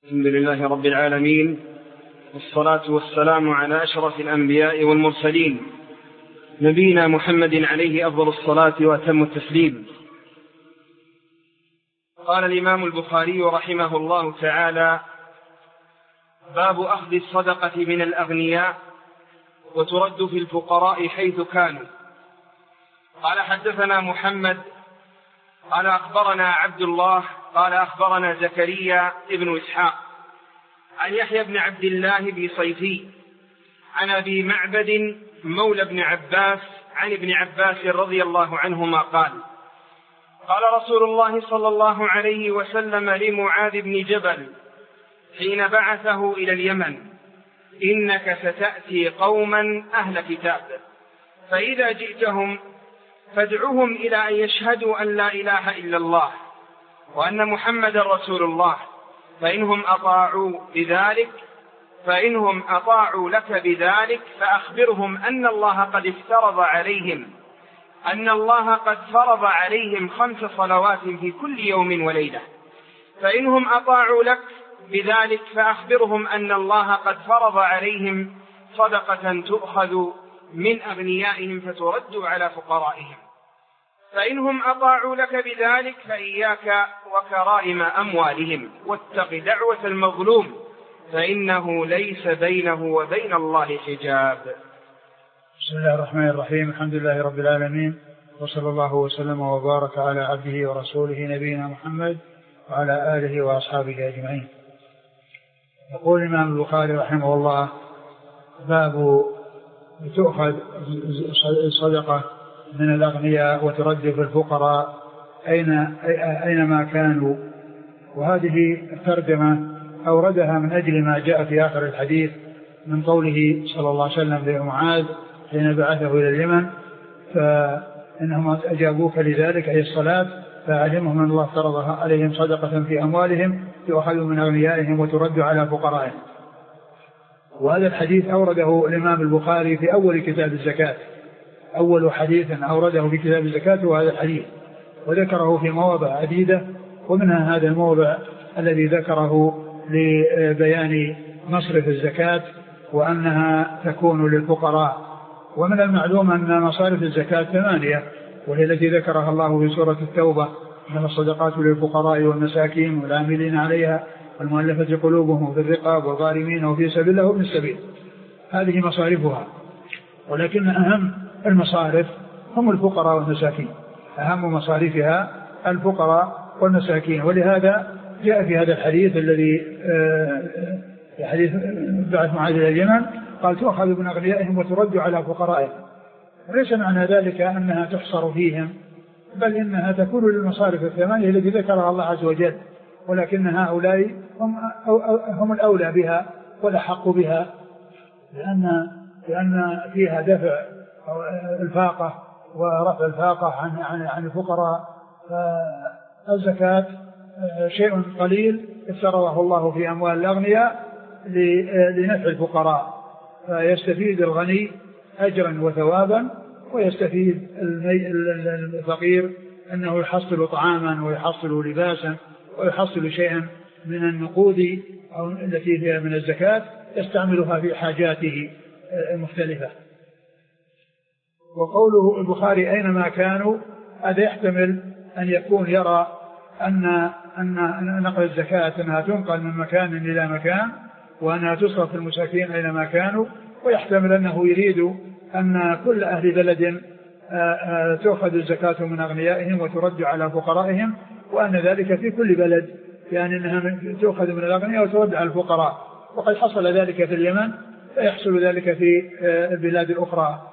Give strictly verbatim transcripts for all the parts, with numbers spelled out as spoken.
الحمد لله رب العالمين، والصلاة والسلام على أشرف الأنبياء والمرسلين، نبينا محمد عليه أفضل الصلاة وأتم التسليم. قال الإمام البخاري رحمه الله تعالى: باب أخذ الصدقة من الأغنياء وترد في الفقراء حيث كانوا. قال: حدثنا محمد قال أخبرنا عبد الله قال أخبرنا زكريا ابن إسحاق عن يحيى بن عبد الله بن صيفي عن أبي معبد مولى بن عباس عن ابن عباس رضي الله عنهما قال: قال رسول الله صلى الله عليه وسلم لمعاذ بن جبل حين بعثه إلى اليمن: إنك ستأتي قوما أهل كتاب، فإذا جئتهم فادعوهم إلى أن يشهدوا أن لا إله إلا الله وأن محمد رسول الله، فإنهم أطاعوا بذلك فإنهم أطاعوا لك بذلك فأخبرهم أن الله قد افترض عليهم أن الله قد فرض عليهم خمس صلوات في كل يوم وليلة، فإنهم أطاعوا لك بذلك فأخبرهم أن الله قد فرض عليهم صدقة تؤخذ من أغنيائهم فترد على فقرائهم، فإنهم أطاعوا لك بذلك فإياك وكرائم أموالهم، واتق دعوة المظلوم فإنه ليس بينه وبين الله حجاب. بسم الله الرحمن الرحيم. الحمد لله رب العالمين، وصلى الله وسلم وبارك على عبده ورسوله نبينا محمد وعلى آله وأصحابه أجمعين. يقول الإمام البخاري رحمه الله: باب تؤخذ الصدقة من الأغنياء وترد في الفقراء أين أينما كانوا. وهذه الترجمة أوردها من أجل ما جاء في آخر الحديث من قوله صلى الله عليه وسلم لمعاذ حين بعثه إلى اليمن: فإنهم أجابوك لذلك أي الصلاة، فعلمهم أن الله فرض عليهم صدقة في أموالهم تؤخذ من أغنيائهم وترد على فقرائهم. وهذا الحديث أورده الإمام البخاري في أول كتاب الزكاة، أول حديث أورده في كتاب الزكاة وهذا الحديث، وذكره في مواضع عديدة، ومنها هذا الموضع الذي ذكره لبيان مصرف الزكاة وأنها تكون للفقراء. ومن المعلوم أن مصارف الزكاة ثمانية، وهي التي ذكرها الله في سورة التوبة: إنما الصدقات للفقراء والمساكين والعاملين عليها والمؤلفة قلوبهم وفي الرقاب والغارمين وفي سبيل الله وابن السبيل. هذه مصارفها، ولكن أهم المصارف هم الفقراء والمساكين، أهم مصارفها الفقراء والمساكين. ولهذا جاء في هذا الحديث الذي في حديث بعث معاذ إلى اليمن قال: تؤخذ من أغنيائهم وترد على فقرائهم. وليس معنى ذلك أنها تحصر فيهم، بل إنها تكون للمصارف الثمانية التي ذكرها الله عز وجل، ولكن هؤلاء هم, هم الأولى بها والأحق بها، لأن, لأن فيها دفع الفاقة ورفع الفاقة عن, عن, عن الفقراء. فالزكاة شيء قليل افترضه الله في أموال الأغنياء لنفع الفقراء، فيستفيد الغني أجرا وثوابا، ويستفيد الفقير أنه يحصل طعاما ويحصل لباسا ويحصل شيئا من النقود أو التي فيها من الزكاة يستعملها في حاجاته المختلفة. وقوله البخاري أينما كانوا، هذا يحتمل أن يكون يرى أن أن نقل الزكاة أنها تنقل من مكان إلى مكان، وأنها تصرف المساكين أينما كانوا، ويحتمل أنه يريد أن كل أهل بلد تأخذ الزكاة من أغنيائهم وترد على فقرائهم، وأن ذلك في كل بلد، يعني أنها تأخذ من الأغنياء وترد على الفقراء. وقد حصل ذلك في اليمن، فيحصل ذلك في البلاد الأخرى.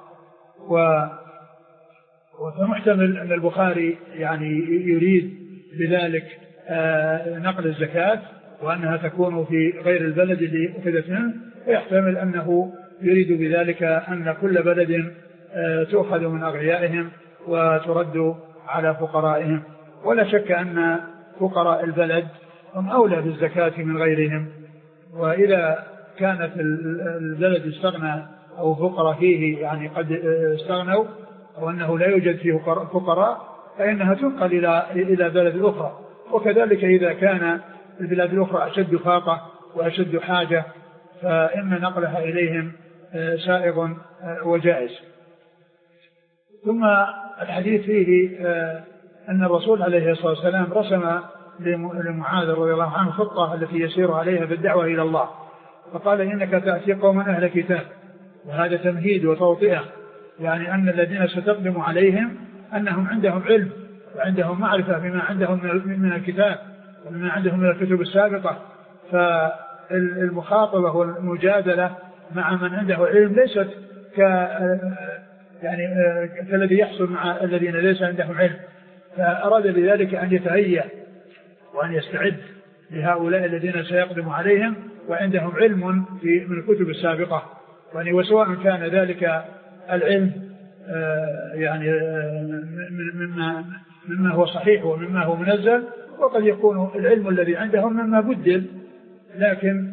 وفمحتمل أن البخاري يعني يريد بذلك نقل الزكاة وأنها تكون في غير البلد الذي أخذت منه، ويحتمل أنه يريد بذلك أن كل بلد تؤخذ من أغنيائهم وترد على فقرائهم. ولا شك أن فقراء البلد هم أولى بالزكاة من غيرهم، وإذا كانت البلد استغنى أو فقراء فيه يعني قد استغنوا أو أنه لا يوجد فيه فقراء، فإنها تنقل إلى إلى بلد أخرى. وكذلك إذا كان البلاد الأخرى أشد فاقة وأشد حاجة، فإن نقلها إليهم سائغ وجائز. ثم الحديث فيه أن الرسول عليه الصلاة والسلام رسم لمعاذ رضي الله عنه خطة التي يسير عليها بالدعوة إلى الله، فقال إنك تأتي قوما أهل كتاب، وهذا تمهيد وتوطئة، يعني أن الذين ستقدم عليهم أنهم عندهم علم وعندهم معرفة بما عندهم من الكتاب ومما عندهم من الكتب السابقة، فالمخاطبة والمجادلة مع من عنده علم ليست ك يعني كالذي يحصل مع الذين ليس عندهم علم، فأراد بذلك أن يتهيأ وأن يستعد لهؤلاء الذين سيقدم عليهم وعندهم علم في من الكتب السابقة، يعني وسواء كان ذلك العلم يعني مما مما هو صحيح ومما هو منزل، وقد يكون العلم الذي عندهم مما بدل، لكن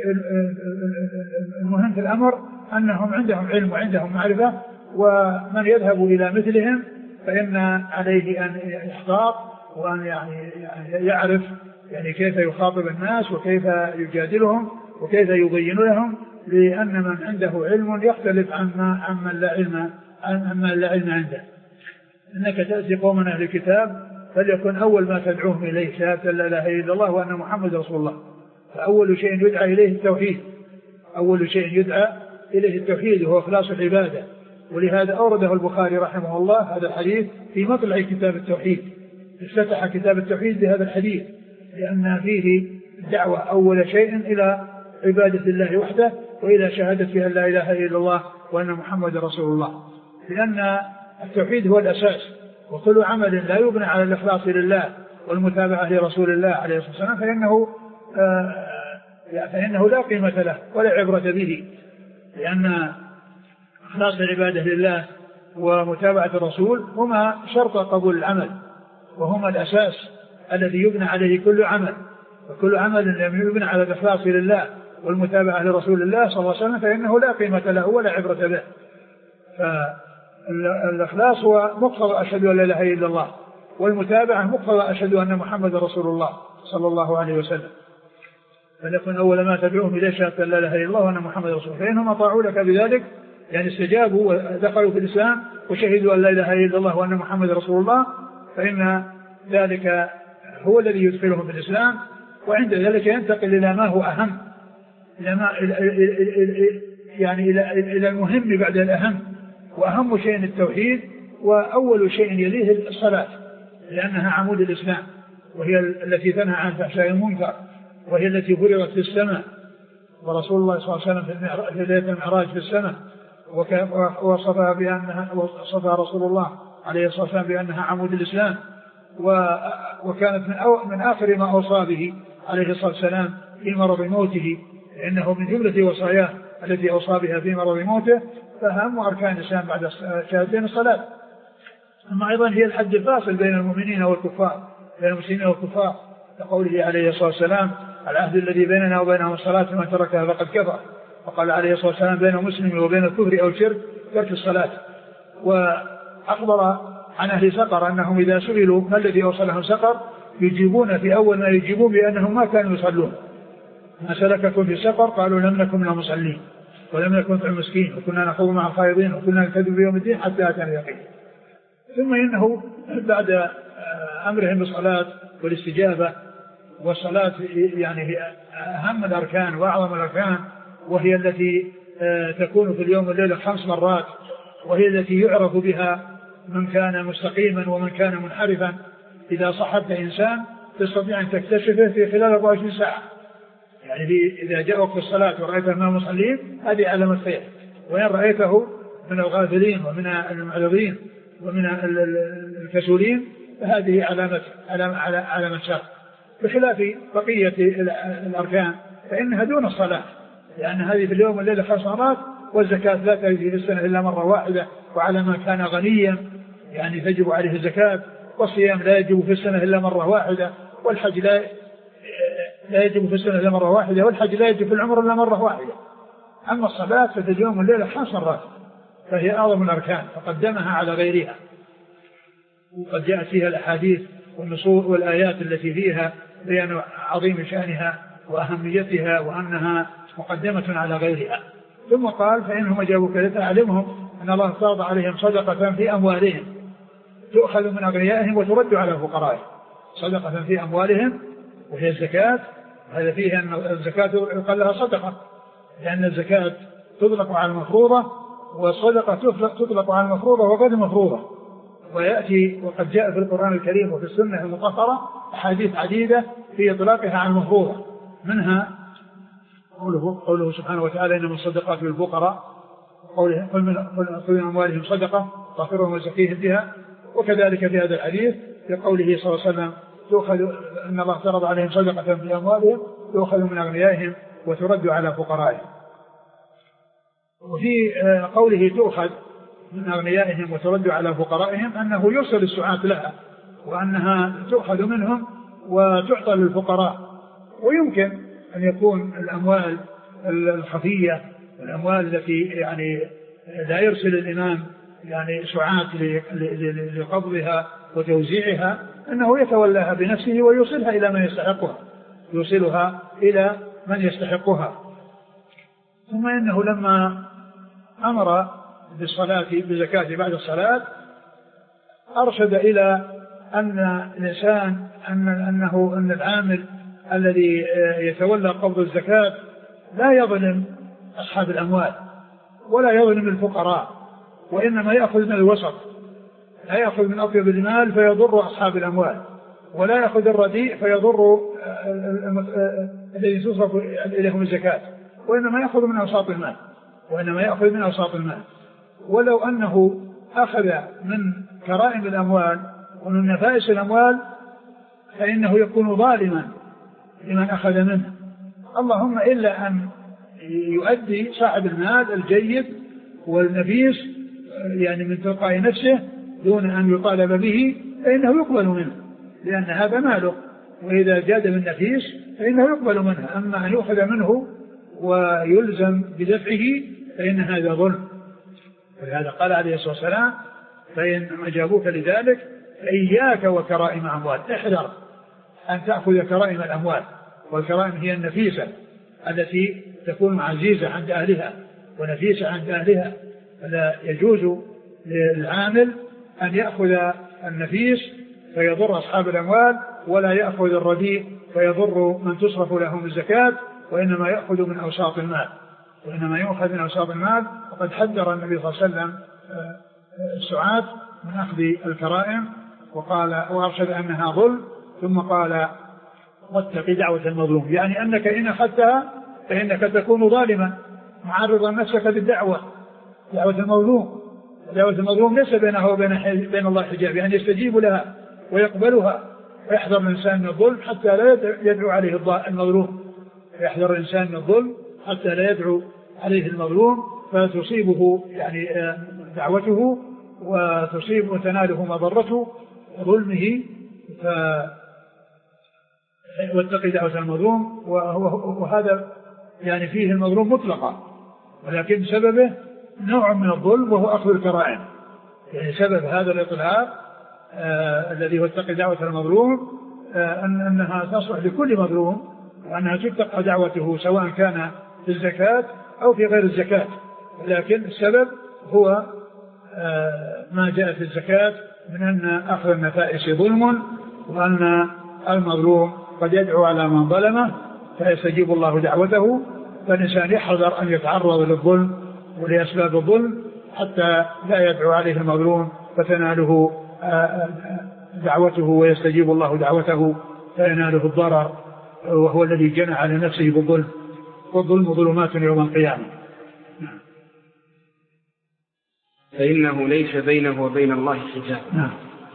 المهم في الأمر أنهم عندهم علم وعندهم معرفة، ومن يذهب إلى مثلهم فإن عليه أن يحتاط وأن يعني يعرف يعني كيف يخاطب الناس وكيف يجادلهم وكيف يبين لهم، لأن من عنده علم يختلف عما عمن لا علم عمن لا علم عنده. إنك تأتي قوما أهل الكتاب فليكن أول ما تدعوهم إليه شهادة لا إله إلا الله وأن محمد رسول الله، فأول شيء يدعى إليه التوحيد، أول شيء يدعى إليه التوحيد وهو إخلاص العبادة، ولهذا أورده البخاري رحمه الله هذا الحديث في مطلع كتاب التوحيد، افتتح كتاب التوحيد بهذا الحديث، لأن فيه دعوة أول شيء إلى عبادة الله وحده وإلى شهادة أن لا إله إلا الله وأن محمد رسول الله، لأن التوحيد هو الأساس، وكل عمل لا يبنى على الإخلاص لله والمتابعة لرسول الله عليه الصلاة والسلام فإنه, آه فإنه لا قيمة له ولا عبرة به، لأن إخلاص العبادة لله ومتابعة الرسول هما شرط قبول العمل، وهما الأساس الذي يبنى عليه كل عمل، وكل عمل لم يبنى على الإخلاص لله والمتابعة لرسول الله صلى الله عليه وسلم فإنه لا قيمة له ولا عبرة به. فالإخلاص هو مقتضى أشهد أن لا إله إلا الله، والمتابعة مقتضى أشهد أن محمد رسول الله صلى الله عليه وسلم، فليكن أول ما تدعوهم إليه شهادة لا إله إلا الله وأن محمد رسول الله، فإنهم أطاعوا لك بذلك يعني استجابوا ودخلوا في الإسلام وشهدوا أن لا إله إلا الله وأن محمد رسول الله، فإن ذلك هو الذي يدخلهم في الإسلام، وعند ذلك ينتقل إلى ما هو أهم، إلى ما يعني إلى إلى المهم بعد الأهم، وأهم شيء التوحيد، وأول شيء يليه الصلاة، لأنها عمود الإسلام، وهي التي تنهى عن الفحشاء والمنكر، وهي التي فرضت في السماء، ورسول الله صلى الله عليه وسلم في ليلة المعراج في السماء وصفها بأنها وصفها رسول الله عليه الصلاة والسلام بأنها عمود الإسلام، وكانت من, من آخر ما أوصى به عليه الصلاة والسلام في مرض موته، لأنه من جملة وصاياه التي أوصى بها في مرض موته، فأهم أركان الإسلام بعد شهادتين الصلاة. أما أيضا هي الحد الفاصل بين المؤمنين والكفار، بين المسلمين والكفار، لقوله عليه الصلاة والسلام العهد الذي بيننا وبينهم الصلاة فمن تركها فقد كفر، وقال عليه الصلاة والسلام بين المسلم وبين الكفر أو الشرك ترك الصلاة. وأخبر عن أهل سقر أنهم إذا سئلوا ما الذي أوصلهم سقر يجيبون في أول ما يجيبون بأنهم ما كانوا يصلون، ما سلككم في سقر قالوا لم نكن من المصلين ولم نكن نطعم المسكين وكنا نخوض مع الخائضين وكنا نكذب بيوم الدين حتى أتانا اليقين. ثم إنه بعد أمرهم بالصلاة والاستجابة، والصلاة يعني هي أهم الأركان وأعظم الأركان، وهي التي تكون في اليوم والليلة خمس مرات، وهي التي يعرف بها من كان مستقيما ومن كان منحرفا. إذا صحبت إنسان تستطيع أن تكتشفه في خلال أربعة وعشرين ساعة، يعني إذا جاءك في الصلاة ورأيته من المصلين هذه علامة خير، وإن رأيته من الغافلين ومن المعرضين ومن الكسولين فهذه علامة علامة علامة شر، بخلاف بقية الأركان فإنها دون الصلاة، لأن هذه في اليوم والليلة خمس مرات، والزكاة لا تجب في السنة إلا مرة واحدة، وعلى ما كان غنيا يعني تجب عليه الزكاة، والصيام لا يجب في السنة إلا مرة واحدة، والحج لا لا يجب في السنة إلا مرة واحدة، والحج لا يجب في العمر إلا مرة واحدة. أما الصلاة ففي اليوم والليلة خمس مرات، فهي أعظم الأركان فقدمها على غيرها، وقد جاءت فيها الأحاديث والنصوص والآيات التي فيها بيان عظيم شأنها وأهميتها وأنها مقدمة على غيرها. ثم قال فإنهم أجابوك لتعلمهم أن الله افترض عليهم صدقة في أموالهم تؤخذ من أغنيائهم وترد على فقرائهم. صدقة في أموالهم وهي الزكاة، هذا فيه أن الزكاة يقال لها صدقة، لأن الزكاة تطلق على المفروضة والصدقة تطلق على المفروضة وغير المفروضة. ويأتي وقد جاء في القرآن الكريم وفي السنة المطهرة أحاديث عديدة في إطلاقها على المفروضة، منها قوله, قوله سبحانه وتعالى إنما الصدقات للفقراء، قوله قل من أموالهم صدقة طهرهم وزكيهم بها. وكذلك في هذا الحديث في قوله صلى الله عليه وسلم تؤخذ أن الله افترض عليهم صدقة في أموالهم تؤخذ من أغنيائهم وترد على فقرائهم. وفي قوله تؤخذ من أغنيائهم وترد على فقرائهم أنه يرسل السعاة لها وأنها تؤخذ منهم وتعطى للفقراء. ويمكن أن يكون الأموال الخفية الأموال التي يعني لا يرسل الإمام يعني سعاة لقبضها وتوزيعها أنه يتولاها بنفسه ويوصلها إلى من يستحقها يوصلها إلى من يستحقها. ثم إنه لما أمر بالصلاة بزكاة بعد الصلاة أرشد إلى أن الإنسان أن أنه أن العامل الذي يتولى قبض الزكاة لا يظلم أصحاب الأموال ولا يظلم الفقراء، وإنما يأخذ من الوسط، لا يأخذ من أطيب المال فيضر أصحاب الأموال، ولا يأخذ الرديء فيضر الذي تصرف إليهم الزكاة، وإنما يأخذ من أوساط المال وإنما يأخذ من أوساط المال. ولو أنه أخذ من كرائم الأموال ومن نفائس الأموال فإنه يكون ظالما لمن أخذ منه، اللهم إلا أن يؤدي صاحب المال الجيد والنفيس يعني من تلقاء نفسه دون أن يطالب به فإنه يقبل منه، لأن هذا ماله، وإذا جاد من نفيس فإنه يقبل منه. أما أن يؤخذ منه ويلزم بدفعه فإن هذا ظلم. ولهذا قال عليه الصلاة والسلام فإن أجابوك لذلك فإياك وكرائم أموال، احذر أن تأخذ كرائم الأموال، والكرائم هي النفيسة التي تكون عزيزة عند أهلها ونفيسة عند أهلها، فلا يجوز للعامل أن يأخذ النفيس فيضر أصحاب الأموال، ولا يأخذ الرديء فيضر من تصرف لهم الزكاة، وإنما يأخذ من أوساط المال وإنما يأخذ من أوساط المال. وقد حذر النبي صلى الله عليه وسلم السعاة من أخذ الكرائم وقال وأرشد أنها ظلم، ثم قال واتق دعوة المظلوم، يعني أنك إن أخذتها فإنك تكون ظالما معرضا نفسك للدعوة دعوة المظلوم. دعوة المظلوم ليس بينه وبين بين الله حجاب، يعني يستجيب لها ويقبلها، ويحذر الإنسان من الظلم حتى لا يدعو عليه المظلوم يحذر الإنسان من الظلم حتى لا يدعو عليه المظلوم فتصيبه يعني دعوته وتصيب وتناله مضرته ظلمه. ف واتقي دعوة المظلوم، وهذا يعني فيه المظلوم مطلقا، ولكن سببه نوع من الظلم وهو أخذ الكرائم. يعني سبب هذا الإطلاق آه الذي هو اتقي دعوة المظلوم آه أن أنها تصلح لكل مظلوم، وأنها تتقى دعوته سواء كان في الزكاة أو في غير الزكاة، لكن السبب هو آه ما جاء في الزكاة من أن أخذ النفائس ظلم، وأن المظلوم قد يدعو على من ظلمه فيستجيب الله دعوته. فالإنسان يحذر أن يتعرض للظلم ولأسباب الظلم حتى لا يدعو عليه المظلوم فتناله دعوته ويستجيب الله دعوته فيناله الضرر، وهو الذي جنى على نفسه بالظلم، والظلم ظلمات يوم القيامة. فإنه ليس بينه وبين الله حجاب. نعم.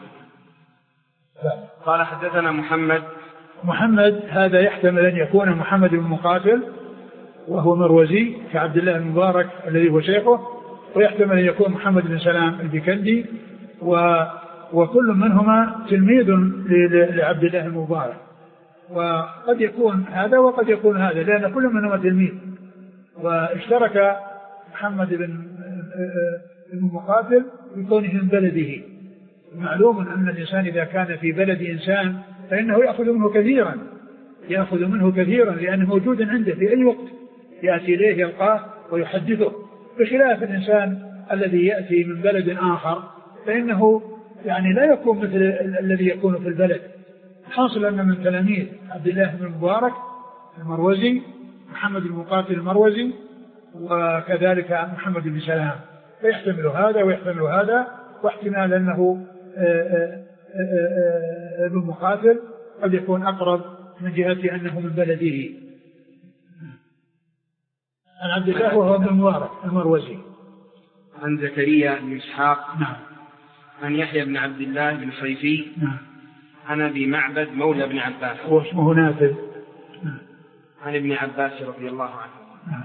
قال حدثنا محمد محمد هذا يحتمل أن يكون محمد بن مقاتل وهو مروزي كعبد الله المبارك الذي هو شيخه، ويحتمل أن يكون محمد بن سلام البكندي، و وكل منهما تلميذ لعبد الله المبارك، وقد يكون هذا وقد يكون هذا لأن كل منهما تلميذ. واشترك محمد بن مقاتل بكونه من بلده. معلوم أن الإنسان إذا كان في بلد إنسان فإنه يأخذ منه كثيرا يأخذ منه كثيرا لأنه موجود عنده في أي وقت يأتي إليه يلقاه ويحدثه، بخلاف الإنسان الذي يأتي من بلد آخر فإنه يعني لا يكون مثل الذي يكون في البلد. حاصل أن من تلاميذ عبد الله بن المبارك المروزي محمد بن مقاتل المروزي وكذلك محمد بن سلام، فيحتمل هذا ويحتمل هذا، واحتمال أنه ابن مقاتل قد يكون أقرب من جهة أنه من بلده. عن عبد الله وهو ابن المبارك المروزي. عن زكريا بن إسحاق. نعم. عن يحيى بن عبد الله بن صيفي. نعم. عن أبي معبد مولى بن عباس واسمه نافذ. نعم. عن ابن عباس رضي الله عنه. نعم.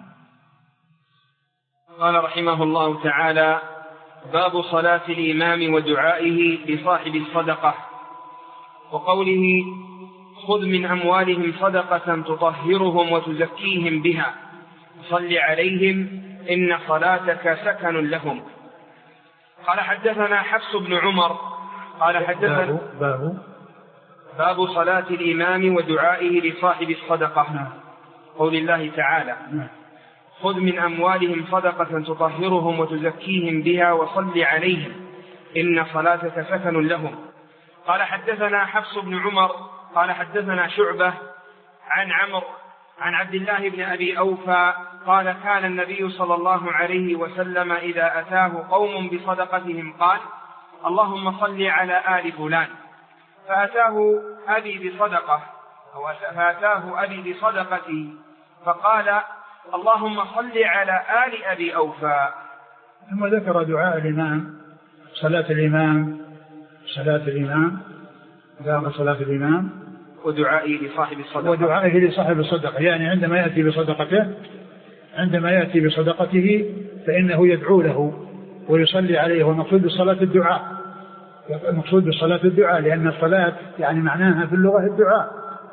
قال رحمه الله تعالى: باب صلاة الإمام ودعائه لصاحب الصدقة، وقوله: خذ من أموالهم صدقة تطهرهم وتزكيهم بها صل عليهم إن صلاتك سكن لهم. قال حدثنا حفص بن عمر قال حدثنا باب باب صلاة الإمام ودعائه لصاحب الصدقة، قول الله تعالى: خذ من أموالهم صدقة تطهرهم وتزكيهم بها وصل عليهم إن صلاتك سكن لهم. قال حدثنا حفص بن عمر قال حدثنا شعبة عن عمرو عن عبد الله بن أبي أوفى قال: كان النبي صلى الله عليه وسلم إذا أتاه قوم بصدقتهم قال: اللهم صل على آل فلان، فأتاه أبي بصدقة أو فأتاه أبي بصدقتي فقال: اللهم صل على آل أبي أوفى. ثم ذكر دعاء الإمام، صلاة الإمام صلاة الإمام دعاء صلاة الإمام ودعائه لصاحب الصدقة ودعائه لصاحب الصدقة، يعني عندما يأتي بصدقته عندما يأتي بصدقته فإنه يدعو له ويصلي عليه. والمقصود بالصلاة الدعاء، المقصود بالصلاة الدعاء، لأن الصلاة يعني معناها في اللغة الدعاء،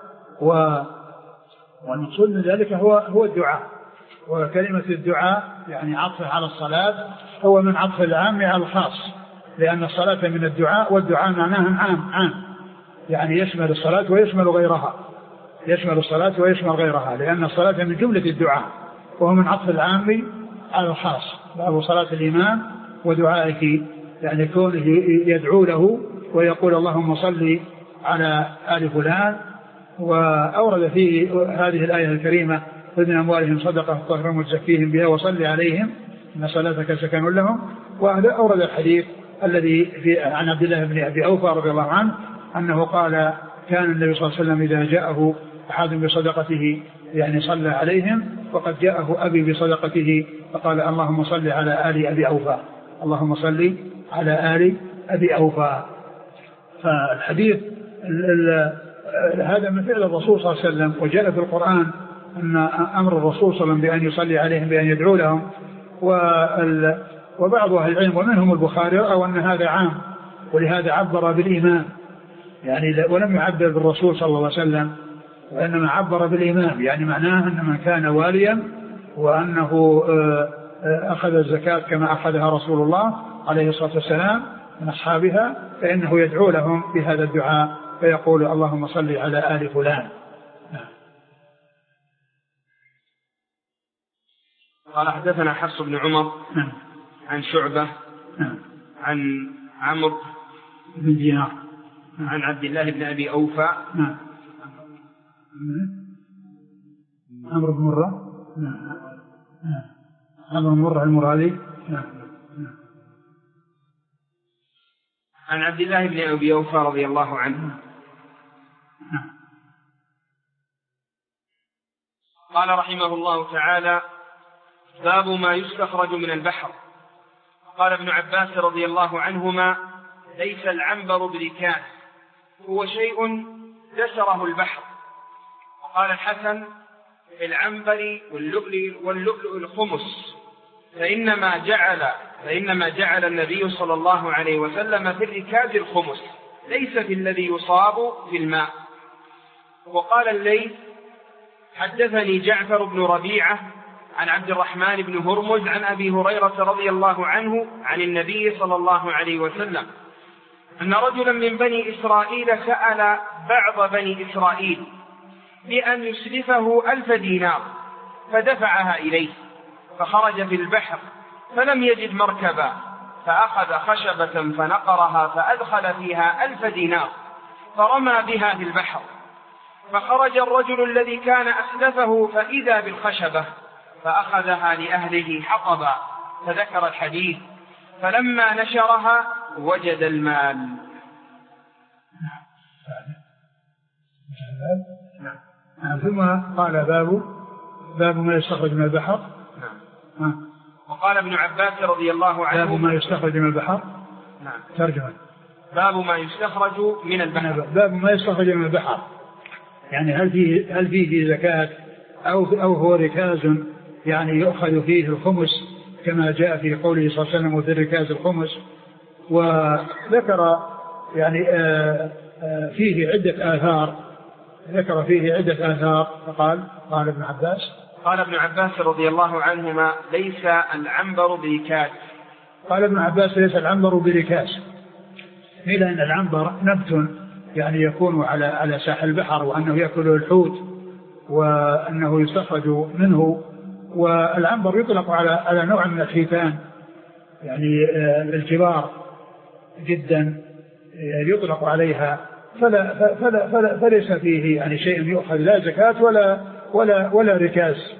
والمقصود من ذلك هو هو الدعاء. وكلمة الدعاء يعني عطف على الصلاة هو من عطف العام على الخاص، لأن الصلاة من الدعاء، والدعاء معناها عام عام يعني يشمل الصلاة ويشمل غيرها، يشمل الصلاة ويشمل غيرها، لأن الصلاة من جملة الدعاء وهو من عطف العام على الخاص. باب صلاة الإمام ودعائه يعني كونه يدعو له ويقول: اللهم صل على آل فلان. وأورد فيه هذه الآية الكريمة: خذ من أموالهم صدقة تطهرهم وتزكيهم بها وصل عليهم إن صلاتك سكن لهم. وهذا أورد الحديث الذي في عن عبد الله بن أبي أوفى رضي الله عنه أنه قال: كان النبي صلى الله عليه وسلم إذا جاءه أحد بصدقته يعني صلى عليهم، وقد جاءه أبي بصدقته فقال: اللهم صل على آل أبي أوفى، اللهم صل على آل أبي أوفى. فالحديث هذا من فعل الرسول صلى الله عليه وسلم، وجاء في القرآن أن أمر الرسول صلى الله عليه وسلم بأن يصلي عليهم بأن يدعو لهم. وبعض أهل العلم ومنهم البخاري رأوا أن هذا عام، ولهذا عبر بالإمام يعني، ولم يعبر بالرسول صلى الله عليه وسلم، وإنما عبر بالإمام، يعني معناه أن من كان واليا وأنه أخذ الزكاة كما أخذها رسول الله عليه الصلاة والسلام من أصحابها فإنه يدعو لهم بهذا الدعاء فيقول: اللهم صل على آل فلان. قال حدثنا حفص بن عمر عن شعبة عن عمرو بن دينار عن عبد الله بن أبي أوفى عمرو بن مرة عمرو بن مرة المرادي عن عبد الله بن أبي أوفى رضي الله عنه قال رحمه الله تعالى: باب ما يستخرج من البحر. قال ابن عباس رضي الله عنهما: ليس العنبر بركان، هو شيء دسره البحر. وقال الحسن: العنبر واللؤلؤ واللؤلؤ الخمس، فإنما جعل فإنما جعل النبي صلى الله عليه وسلم في الركاز الخمس، ليس في الذي يصاب في الماء. وقال الليث: حدثني جعفر بن ربيعة عن عبد الرحمن بن هرمز عن أبي هريرة رضي الله عنه عن النبي صلى الله عليه وسلم أن رجلا من بني إسرائيل سأل بعض بني إسرائيل بأن يسلفه ألف دينار، فدفعها إليه، فخرج في البحر فلم يجد مركبا، فأخذ خشبة فنقرها فأدخل فيها ألف دينار فرمى بها في البحر، فخرج الرجل الذي كان أسلفه فإذا بالخشبة فأخذها لأهله حطبا، فذكر الحديث، فلما نشرها وجد المال. ثم قال باب باب ما يستخرج من البحر. نعم. وقال ابن عباس رضي الله عنه باب ما يستخرج من البحر. نعم. ترجمة باب ما يستخرج من البحر. باب ما يستخرج من البحر، يعني هل فيه هل فيه زكاة أو أو هو ركاز يعني يؤخذ فيه الخمس كما جاء في قوله صلى الله عليه وسلم وفي الركاز الخمس. وذكر يعني آآ آآ فيه عدة آثار ذكر فيه عدة آثار فقال قال ابن عباس قال ابن عباس رضي الله عنهما ليس العنبر بركاز. قال ابن عباس ليس العنبر بركاز، إلا أن العنبر نبت يعني يكون على على ساحل البحر، وأنه يأكله الحوت، وأنه يستخرج منه. والعنبر يطلق على على نوع من الحيتان يعني الكبار جدا يطلق عليها، فلا فلا فلا فليس فيه يعني شيء يؤخذ لا زكاة ولا ولا ولا ركاز.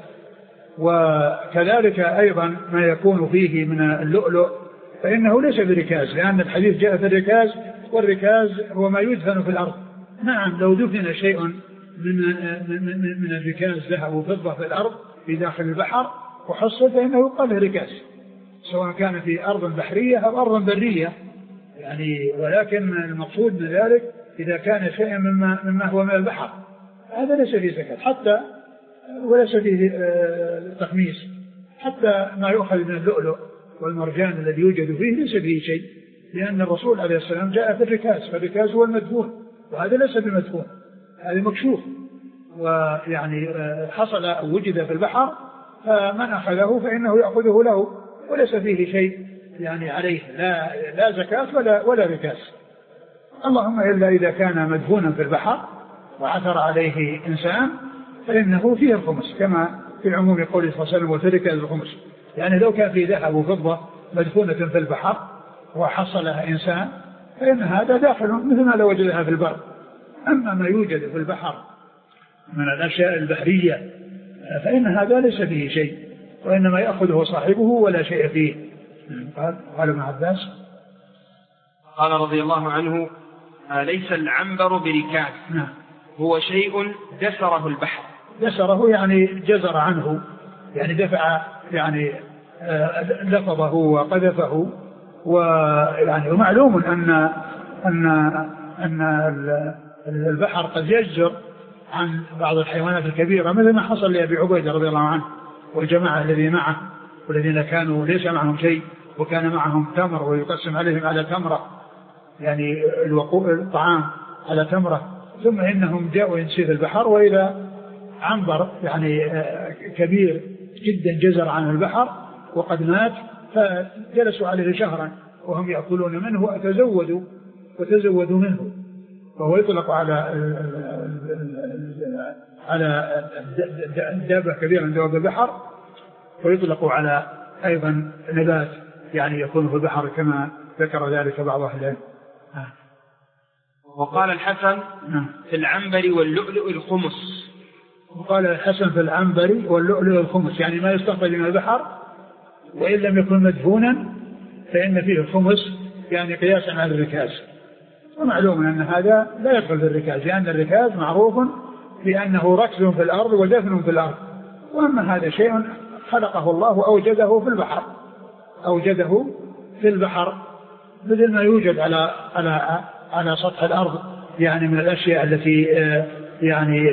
وكذلك أيضا ما يكون فيه من اللؤلؤ فإنه ليس بركاز، لأن الحديث جاء في الركاز، والركاز هو ما يدفن في الأرض. نعم لو دفن شيء من من من الركاز ذهب وفضة في الأرض في داخل البحر وحصل فإنه يقال ركاز، سواء كان في أرض بحرية أو أرض برية يعني. ولكن المقصود من ذلك إذا كان شيئا مما مما هو من البحر هذا ليس فيه زكاة حتى وليس فيه تخميس، حتى ما يؤخذ من اللؤلؤ والمرجان الذي يوجد فيه ليس فيه شيء، لأن الرسول عليه السلام جاء في الركاز، فالركاز هو المدفون وهذا ليس بمدفون، هذا مكشوف ويعني حصل أو وجد في البحر، فمن أخذه فإنه يأخذه له وليس فيه شيء يعني عليه لا لا زكاة ولا ولا ركاز. اللهم إلا إذا كان مدفونا في البحر وعثر عليه إنسان فإنه فيه الخمس، كما في عموم قوله صلى الله عليه وسلم وفي الركاز الخمس. يعني لو كان في ذهب وفضة مدفونة في البحر وحصلها إنسان فإن هذا داخل مثل ما لو وجدها في البر. أما ما يوجد في البحر من الأشياء البحرية فإن هذا ليس فيه شيء، وإنما يأخذه صاحبه ولا شيء فيه. قال قال ابن عباس قال رضي الله عنه ليس العنبر بركاز. نعم. هو شيء دسره البحر. دسره يعني جزر عنه، يعني دفع يعني لفظه وقذفه. ويعني ومعلوم أن أن أن البحر قد يجزر عن بعض الحيوانات الكبيرة، مثل ما حصل لأبي عبيدة رضي الله عنه والجماعة الذين معه والذين كانوا ليس معهم شيء وكان معهم تمر ويقسم عليهم على تمرة، يعني الطعام على تمرة، ثم إنهم جاءوا ينسير البحر وإذا عنبر يعني كبير جدا جزر عن البحر وقد مات، فجلسوا عليه شهرا وهم يأكلون منه وتزودوا وتزودوا منه. فهو يطلق على على دابة كبيرة من دواب البحر، ويطلق على أيضا نبات يعني يكون في البحر كما ذكر ذلك بعض أهل العلم. وقال الحسن في العنبر واللؤلؤ الخمس. وقال الحسن في العنبر واللؤلؤ الخمس، يعني ما يستخرج من البحر وإن لم يكن مدفونا فإن فيه الخمس، يعني قياسا على الركاز. ومعلوم أن هذا لا يدخل في الركاز، لأن الركاز معروف بأنه ركز في الأرض ودفن في الأرض، وأما هذا شيء خلقه الله وأوجده في البحر أوجده في البحر مثل ما يوجد على على على سطح الأرض، يعني من الأشياء التي يعني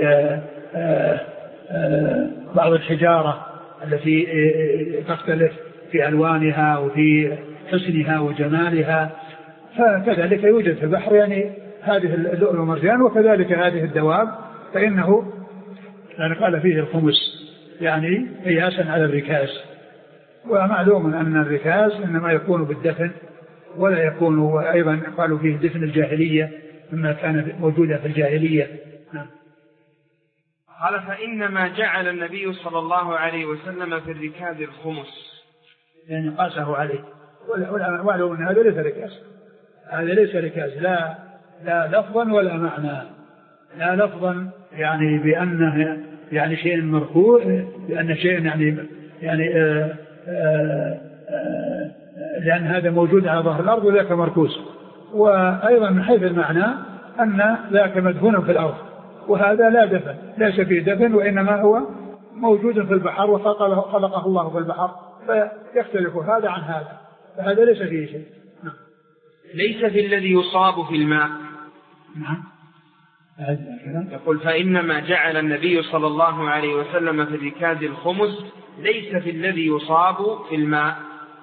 بعض الحجارة التي تختلف في ألوانها وفي حسنها وجمالها، فكذلك يوجد في البحر يعني هذه اللؤلؤ والمرجان، وكذلك هذه الدواب فإنه يعني قال فيه الخمس يعني قياسا على الركاز. ومعلوم أن الركاز إنما يكون بالدفن ولا يكون، أيضا قالوا فيه دفن الجاهلية مما كان موجودا في الجاهلية. نعم. قال فإنما جعل النبي صلى الله عليه وسلم في الركاز الخمس، يعني قاسه عليه، واعلم أن هذا ليس ركاز، هذا ليس ركاز لا لا لفظا ولا معنى، لا لفظا يعني بأنه يعني شيء مرفوع، لأن شيء يعني يعني آآ آآ آآ لأن هذا موجود على ظهر الأرض وذاك مركوز، وأيضا من حيث المعنى أن ذاك مدفون في الأرض وهذا لا دفن، ليس فيه دفن وإنما هو موجود في البحر وخلقه الله في البحر، فيختلف هذا عن هذا، فهذا ليس فيه شيء. نعم. ليس في الذي يصاب في الماء. نعم. يقول فإنما جعل النبي صلى الله عليه وسلم في الركاز الخمس ليس في الذي يصاب في الماء.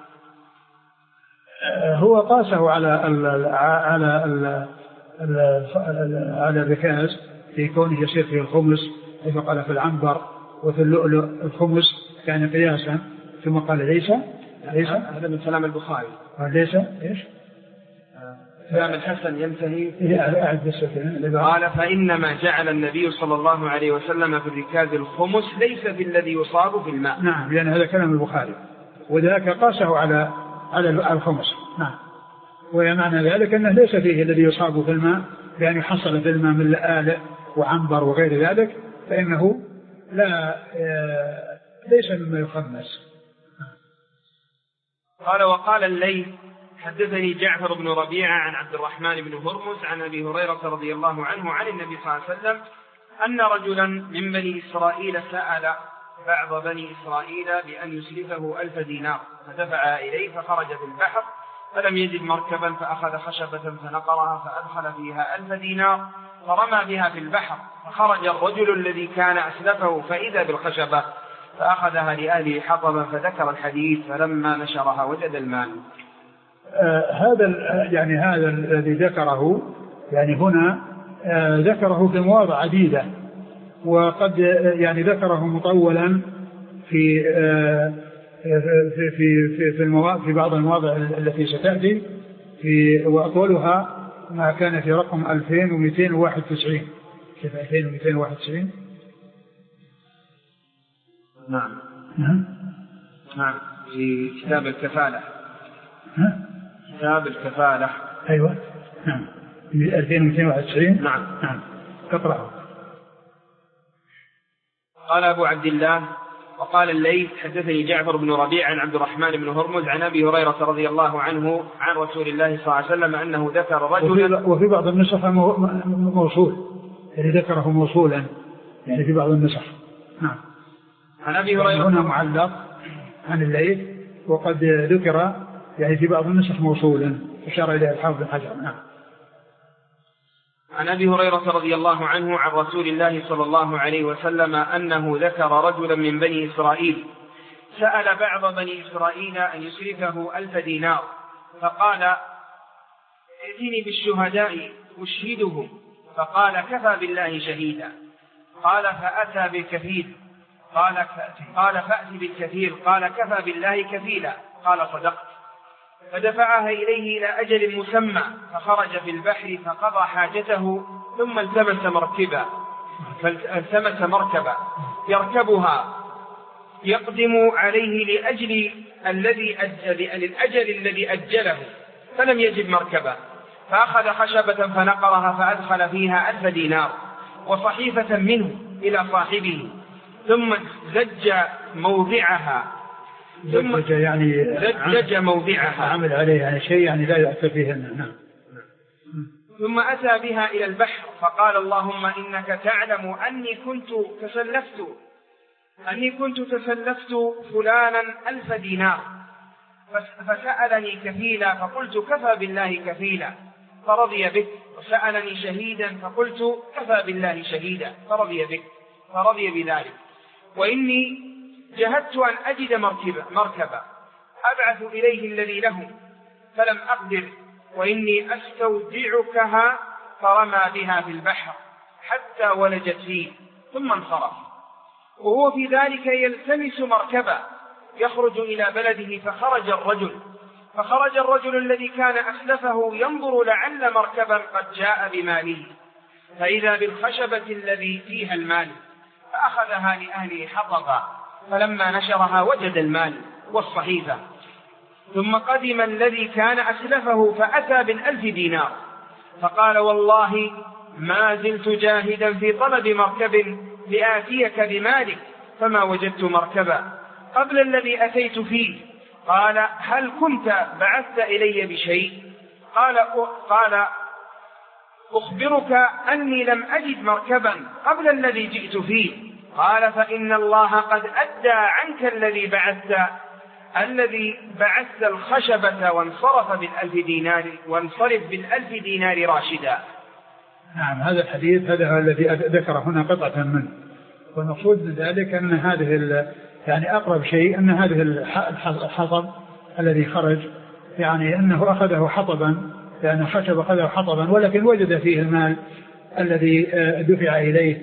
هو قاسه على ال على ال على الركاز في كونه يصير فيه الخمس، حيث قال في العنبر وفي اللؤلؤ الخمس كان قياسا، ثم قال ليس ليس هذا من كلام البخاري. ليس ايش؟ كلام الحسن ينتهي. قال فإنما جعل النبي صلى الله عليه وسلم في الركاز الخمس ليس في الذي يصاب في الماء. نعم، لأن هذا كلام البخاري، وذاك قاسه على على الخمس. نعم. ومعنى ذلك أنه ليس فيه الذي يصاب في الماء، بأن يحصل في الماء من لآلئ وعنبر وغير ذلك، فإنه لا ليس مما يخمس. قال وقال الليث حدثني جعفر بن ربيعة عن عبد الرحمن بن هرمز عن أبي هريرة رضي الله عنه عن النبي صلى الله عليه وسلم أن رجلا من بني إسرائيل سأل بعض بني إسرائيل بأن يسلفه ألف دينار، فدفع إليه فخرج في البحر فلم يجد مركبا، فأخذ خشبة فنقرها فأدخل فيها ألف دينار فرمى بها في البحر، فخرج الرجل الذي كان أسلفه فإذا بالخشبة فأخذها لأهله حطبا، فذكر الحديث فلما نشرها وجد المال. آه هذا يعني هذا الذي ذكره يعني هنا آه ذكره في مواضع عديدة، وقد آه يعني ذكره مطولا في آه في في في في, المواضع في بعض المواضع التي ستأتي في، وأطولها ما كان في رقم ألفين ومئتين وواحد وتسعين. كيف ألفين ومئتين وواحد وتسعين؟ نعم نعم نعم في كتاب الكفالة. ها؟ كتاب الكفالة. أيوة نعم ألفين ومئتين وواحد وتسعين. نعم نعم اقرأه. قال أبو عبد الله وقال الليث حدثني جعفر بن ربيع عن عبد الرحمن بن هرمز عن أبي هريرة رضي الله عنه عن رسول الله صلى الله عليه وسلم أنه ذكر رجلا، وفي, وفي بعض النسخ موصول، يعني ذكره موصولا يعني في بعض النسخ. نعم. عن أبي هريرة هنا معلق عن الليث، وقد ذكر يعني في بعض النسخ موصولا أشار إليه الحافظ بن حجر. نعم. عن أبي هريرة رضي الله عنه عن رسول الله صلى الله عليه وسلم أنه ذكر رجلا من بني إسرائيل سأل بعض بني إسرائيل أن يسلفه ألف دينار، فقال ائتني بالشهداء أشهدهم، فقال كفى بالله شهيدا. قال فأتى بالكفيل، قال قال فأت بالكفيل، قال كفى بالله كفيلا، قال صدقت. فدفعها إليه إلى أجل مسمى، فخرج في البحر فقضى حاجته، ثم التمس مركبا فالتمس مركبا يركبها يقدم عليه لأجل الذي أجل للأجل الذي أجله، فلم يجد مركبا، فأخذ خشبة فنقرها فأدخل فيها ألف دينار وصحيفة منه إلى صاحبه، ثم زج موضعها ثم زج يعني زج موضعها عمل عليه يعني شيء يعني لا يأتي فيهن. نعم. ثم أتى بها إلى البحر فقال اللهم إنك تعلم أني كنت تسلفت أني كنت تسلفت فلانا ألف دينار، فسألني كفيلا فقلت كفى بالله كفيلا فرضي بك، وسألني شهيدا فقلت كفى بالله شهيدا فرضي بك فرضي بذلك، وإني جهدت أن أجد مركبة, مركبة أبعث إليه الذي له فلم أقدر، وإني أستودعكها، فرمى بها في البحر حتى ولجت فيه ثم انصرف، وهو في ذلك يلتمس مركبة يخرج إلى بلده، فخرج الرجل فخرج الرجل الذي كان أسلفه ينظر لعل مركبا قد جاء بماله، فإذا بالخشبة الذي فيها المال، فأخذها لأهله حطبا، فلما نشرها وجد المال والصحيفة. ثم قدم الذي كان أسلفه فأتى بالألف دينار، فقال والله ما زلت جاهدا في طلب مركب لآتيك بمالك فما وجدت مركبا قبل الذي أتيت فيه. قال هل كنت بعثت إلي بشيء؟ قال قال أخبرك أني لم أجد مركبا قبل الذي جئت فيه. قال فإن الله قد أدى عنك الذي بعثت الذي بعثت الخشبة وانصرف بالألف دينار وانصرف بالألف دينار راشدا. نعم، هذا الحديث هذا هو الذي ذكر هنا قطعة منه، والمقصود من ذلك أن هذه يعني أقرب شيء أن هذه الحطب الذي خرج يعني أنه أخذه حطبا، يعني خشب أخذه حطبا، ولكن وجد فيه المال الذي دفع إليه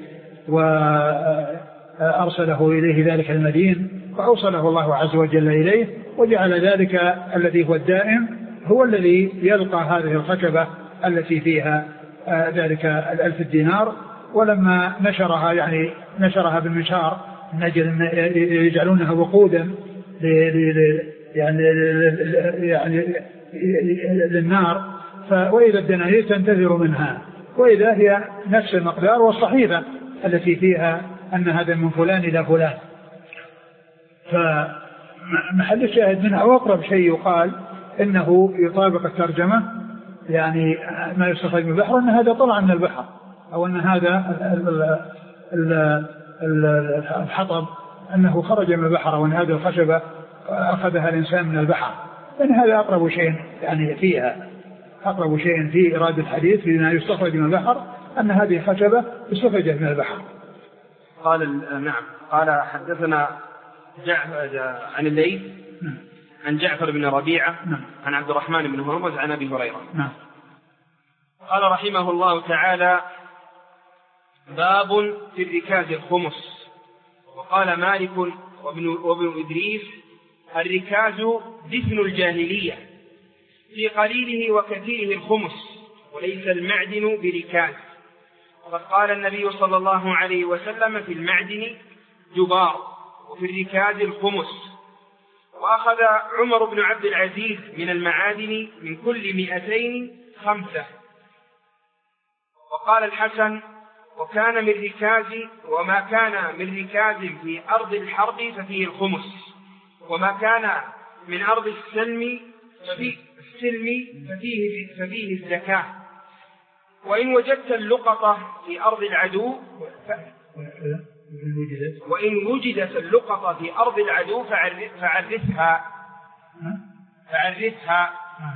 وأرسله إليه ذلك المدين، فأوصله الله عز وجل إليه، وجعل ذلك الذي هو الدائم هو الذي يلقى هذه الخشبة التي فيها ذلك الألف الدينار. ولما نشرها يعني نشرها بالمنشار يجعلونها وقودا يعني يعني للنار، وإذا الدنانير تنتثر منها، وإذا هي نفس المقدار والصحيفة التي فيها أن هذا من فلان إلى فلان. فمحل الشاهد منها وأقرب شيء يقال إنه يطابق الترجمة، يعني ما يستخرج من البحر أن هذا طلع من البحر، أو أن هذا الحطب أنه خرج من البحر، وأن هذه الخشبة أخذها الإنسان من البحر. لأن هذا أقرب شيء يعني فيها، أقرب شيء في إرادة الحديث فيما يستخرج من البحر أن هذه خشبة استخرجت من البحر. قال نعم. قال حدثنا عن الليث عن جعفر بن ربيعة عن عبد الرحمن بن هرمز عن أبي هريرة. قال رحمه الله تعالى باب في الركاز الخمس. وقال مالك وابن, وابن إدريس الركاز دفن الجاهلية، في قليله وكثيره الخمس، وليس المعدن بركاز. وقد قال النبي صلى الله عليه وسلم في المعدن جبار، وفي الركاز الخمس. وأخذ عمر بن عبد العزيز من المعادن من كل مئتين خمسة. وقال الحسن وكان من ركاز وما كان من ركاز في أرض الحرب ففيه الخمس، وما كان من أرض السلم ففيه السلم ففيه, ففيه الزكاة. وإن وجدت اللقطة في أرض العدو ف... وإن وجدت اللقطة في أرض العدو فعرفها فعرفها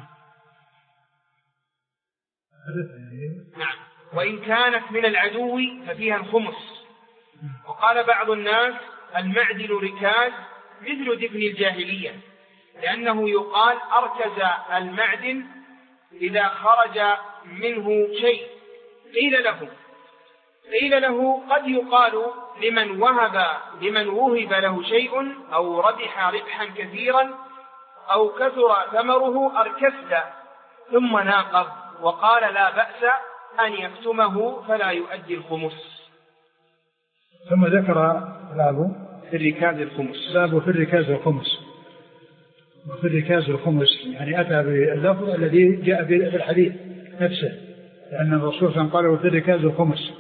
نعم. وإن كانت من العدو ففيها الخمس. وقال بعض الناس المعدن ركاز مثل دفن الجاهلية، لأنه يقال أركز المعدن إذا خرج منه شيء. قيل له قيل له قد يقال لمن وهب لمن وهب له شيء أو ربح ربحا كثيرا أو كثر ثمره أركست ثم ناقض. وقال لا بأس أن يكتمه فلا يؤدي الخمس. ثم ذكر باب في الركاز الخمس. باب في الركاز الخمس. وفي الركاز الخمس يعني أتى باللفظ الذي جاء في الحديث نفسه، لأن الرسول صلى الله عليه وسلم قال وفي الركاز الخمس.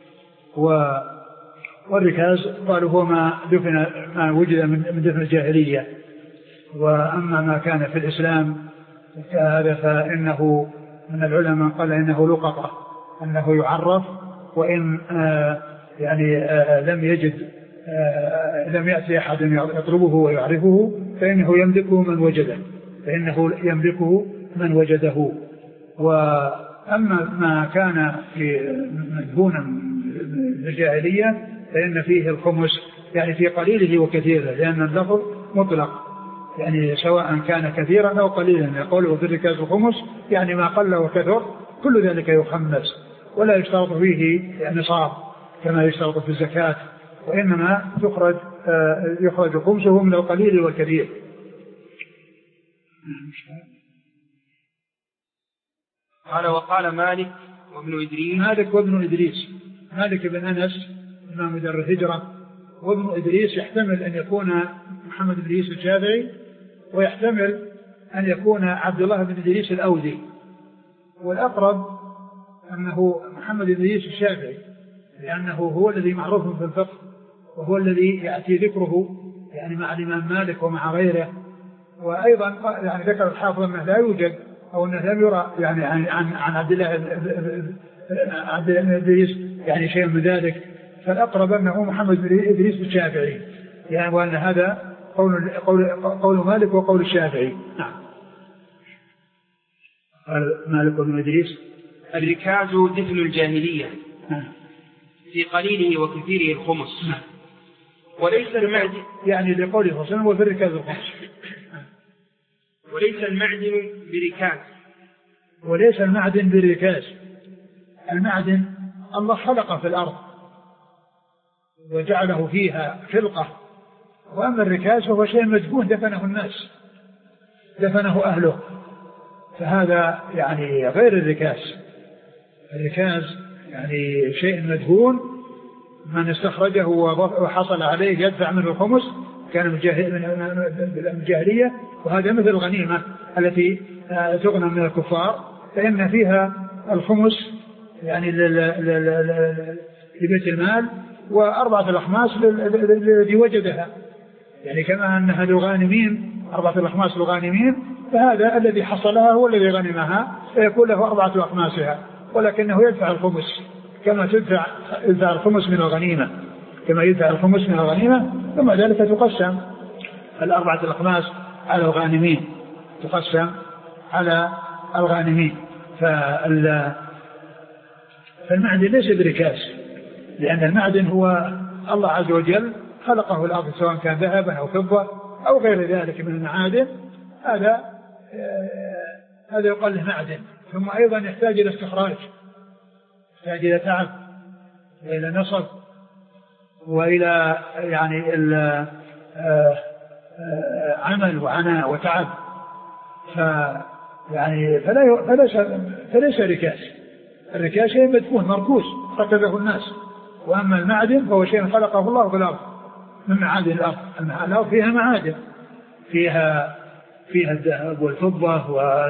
والركاز قالوا هو ما دفن ما وجد من دفن الجاهلية. وأما ما كان في الإسلام هذا فإنه من العلماء قال إنه لقطة، أنه يعرف، وإن آه يعني آه لم يجد آه لم يأتي أحد يطلبه ويعرفه فإنه يملكه من وجده فإنه يملكه من وجده. وأما ما كان في مدفونا في الجاهلية فإن فيه الخمس، يعني في قليله وكثيره، لأن اللفظ مطلق، يعني سواء كان كثيرا أو قليلا. يقوله في الركاز الخمس يعني ما قل وكثر كل ذلك يخمس، ولا يشترط فيه نصاب كما يشترط في الزكاة، وإنما يخرج يخرج خمسه من القليل والكثير. قال وقال مالك وابن إدريس مالك وابن إدريس مالك بن أنس إمام دار الهجرة، وابن إدريس يحتمل أن يكون محمد بن إدريس الشافعي، ويحتمل أن يكون عبد الله بن إدريس الأودي، والأقرب أنه محمد بن إدريس الشافعي، لأنه هو الذي معروف في الفقه، وهو الذي يأتي ذكره يعني مع الإمام مالك ومع غيره. وأيضا يعني ذكر الحافظ أنه لا يوجد أو أنه لم يرى يعني عن عن عبد الله عبد الله بن إدريس يعني شيء من ذلك، فالأقرب أنه محمد بن إدريس الشافعي، يعني وأن هذا قول قول قول مالك وقول الشافعي. نعم. قال مالك بن إدريس: الركاز دفن الجاهلية، في قليله وكثيره الخمس، وليس المعدن يعني لقوله صلى الله عليه وسلم وفي الركاز الخمس، وليس المعدن بركاز، وليس المعدن بركاز. المعدن الله خلقه في الأرض وجعله فيها خلقة، وأما الركاز فهو شيء مدفون دفنه الناس، دفنه أهله، فهذا يعني غير الركاز. الركاز يعني شيء مدفون من استخرجه وحصل عليه يدفع منه الخمس، كان من الجاهلية، وهذا مثل الغنيمة التي تغنم من الكفار، فإن فيها الخمس يعني لبيت المال، وأربعة الأخماس الذي وجدها، يعني كما أنها للغانمين أربعة الأخماس للغانمين، فهذا الذي حصلها هو الذي غنمها، فيكون له أربعة أخماسها، ولكنه يدفع الخمس كما تدفع يدفع الخمس من الغنيمة، كما يدفع الخمس من الغنيمة، ثم ذلك تقسم الأربعة الأخماس على الغانمين، تقسم على الغانمين. فالمعدن ليس بركاز، لأن المعدن هو الله عز وجل خلقه الأرض، سواء كان ذهبا أو فضة أو غير ذلك من المعادن، هذا هذا يقال له معدن. ثم أيضا يحتاج إلى استخراج، يحتاج إلى تعب وإلى نصب وإلى يعني عمل وعناء وتعب، فيعني فلا فليس فليس ركاز. الركاز شيء مدفون مركوز ركزه الناس، وأما المعدن فهو شيء خلقه الله في الأرض من معادن الأرض. الأرض فيها معادن، فيها فيها الذهب والفضة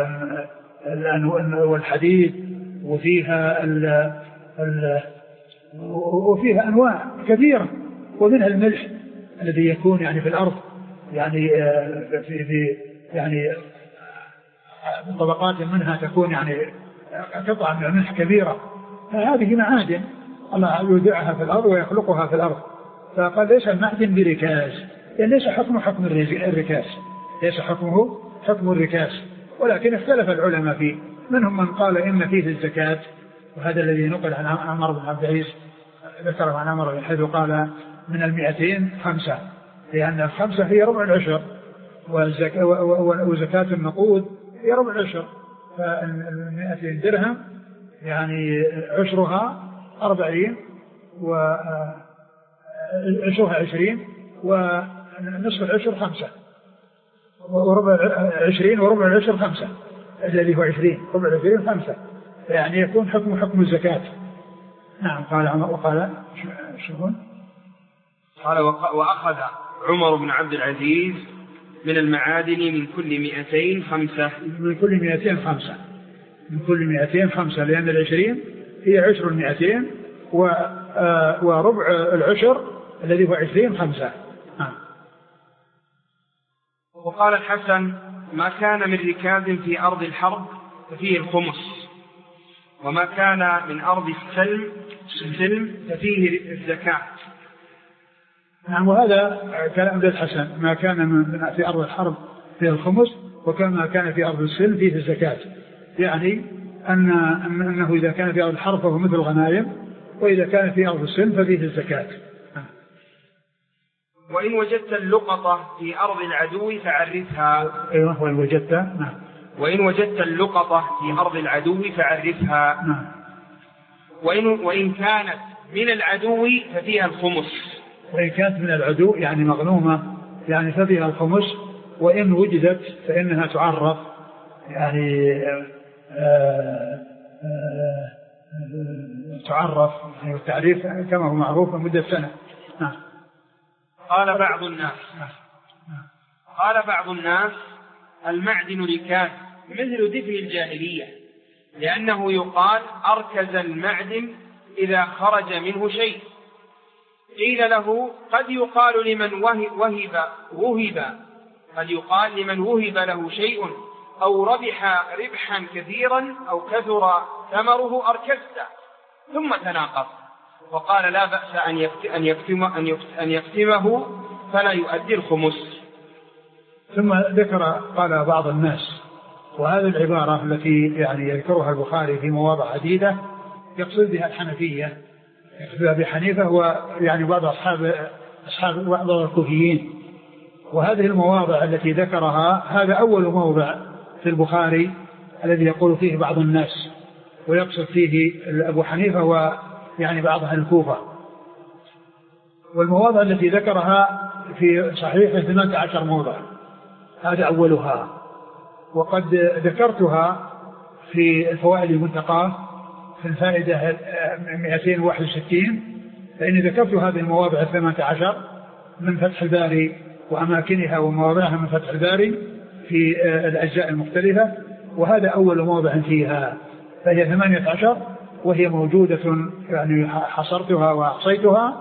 والحديد، وفيها ال ال وفيها أنواع كثيرة، ومنها الملح الذي يكون يعني في الأرض يعني في في يعني طبقات منها تكون يعني قطع من الملح كبيرة، فهذه معادن الله يودعها في الأرض ويخلقها في الأرض. فقال ليس المعدن بركاز، يعني ليس حكمه حكم الركاز، ليس حكمه حكم الركاز، ولكن اختلف العلماء فيه. منهم من قال إن فيه الزكاة، وهذا الذي نقل عن عمر بن عبد العزيز، ذكره عن عمر حيث قال من المئتين خمسة، لأن الخمسة هي ربع العشر، وزكاة النقود هي ربع العشر، فالمئتين درهم يعني عشرها أربعين، وعشرها عشرين، ونصف العشر خمسة، وربع عشرين، وربع العشر خمسة، الذي هو عشرين، ربع العشرين خمسة، يعني يكون حكم حكم الزكاة. نعم. قال عمر وقال شو قال وأخذ عمر بن عبد العزيز من المعادن من كل مئتين خمسة، من كل مئتين خمسة، من كل مئتين خمسة، لأن العشرين هي عشر المئتين، وربع العشر الذي هو عشرين خمسة. آه. وقال الحسن ما كان من ركاز في أرض الحرب ففيه الخمس، وما كان من أرض السلم السلم ففيه الزكاة. نعم. وهذا كلام الحسن، ما كان من في أرض الحرب فيه الخمس، وكما كان في أرض السلم فيه الزكاة، يعني أن أنه إذا كان في أرض الحرب فهو مثل الغنائم، وإذا كان في أرض السلم ففيه الزكاة. وإن وجدت اللقطة في أرض العدو فعرفها. أيوة. وإن وجدت نعم. وإن وجدت اللقطة في أرض العدو فعرفها. نعم. وإن وإن كانت من العدو ففيها الخمس. وإن كانت من العدو يعني مغنومة يعني ففيها الخمس، وإن وجدت فإنها تعرف يعني آآ آآ تعرف والتعريف كما هو معروف مدة سنة. نعم. قال بعض الناس قال بعض الناس المعدن ركاز مثل دفن الجاهلية، لأنه يقال أركز المعدن إذا خرج منه شيء. قيل له قد يقال لمن وهب وهب قد يقال لمن وهب له شيء أو ربح ربحا كثيرا أو كثر ثمره أركزت، ثم تناقض وقال لا بأس أن يكتم أن يكتمه فلا يؤدي الخمس. ثم ذكر قال بعض الناس، وهذه العبارة التي يعني يذكرها البخاري في مواضع عديدة يقصد بها الحنفية، يقصد بها بحنيفة ويعني بعض أصحاب أصحاب بعض الكوفيين. وهذه المواضع التي ذكرها هذا أول موضع في البخاري الذي يقول فيه بعض الناس، ويقصد فيه أبو حنيفة ويعني بعض أهل الكوفة. والمواضع التي ذكرها في صحيح ثمانية عشر موضع، هذا أولها. وقد ذكرتها في الفوائد المنتقاة في الفائدة مئتين وواحد وستين، فإني ذكرت هذه المواضع الثمانية عشر من فتح الباري وأماكنها ومواضعها من فتح الباري في الأجزاء المختلفة، وهذا أول موضع فيها، فهي ثمانية عشر وهي موجودة، يعني حصرتها وأحصيتها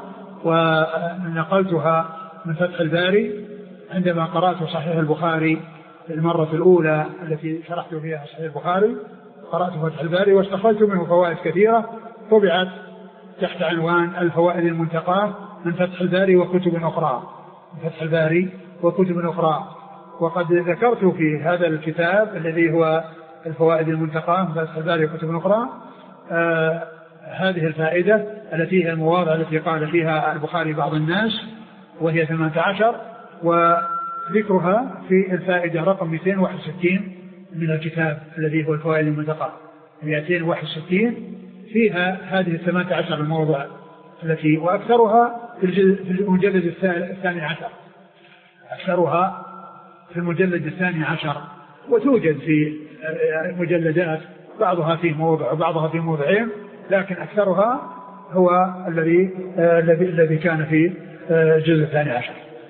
ونقلتها من فتح الباري عندما قرأت صحيح البخاري المرة الأولى التي شرحت فيها صحيح البخاري. قرأت فتح الباري واستخرجت منه فوائد كثيرة، طبعت تحت عنوان الفوائد المنتقاة من فتح الباري وكتب أخرى، من فتح الباري وكتب أخرى. وقد ذكرت في هذا الكتاب الذي هو الفوائد المنتقاة من فتح الباري وكتب أخرى آه هذه الفائدة التي هي المواضع التي قال فيها البخاري بعض الناس، وهي ثمانية عشر، وذكرها في الفائدة رقم مئتين وواحد وستين من الكتاب الذي هو الفوائد المنتقاة مئتين وواحد وستين، فيها هذه الثمانية عشر الموضع التي وأكثرها في المجلد الثاني عشر، أكثرها في المجلد الثاني عشر، وتوجد في مجلدات بعضها في موضع وبعضها في موضعين، لكن أكثرها هو الذي الذي الذي كان في الجزء الثاني عشر.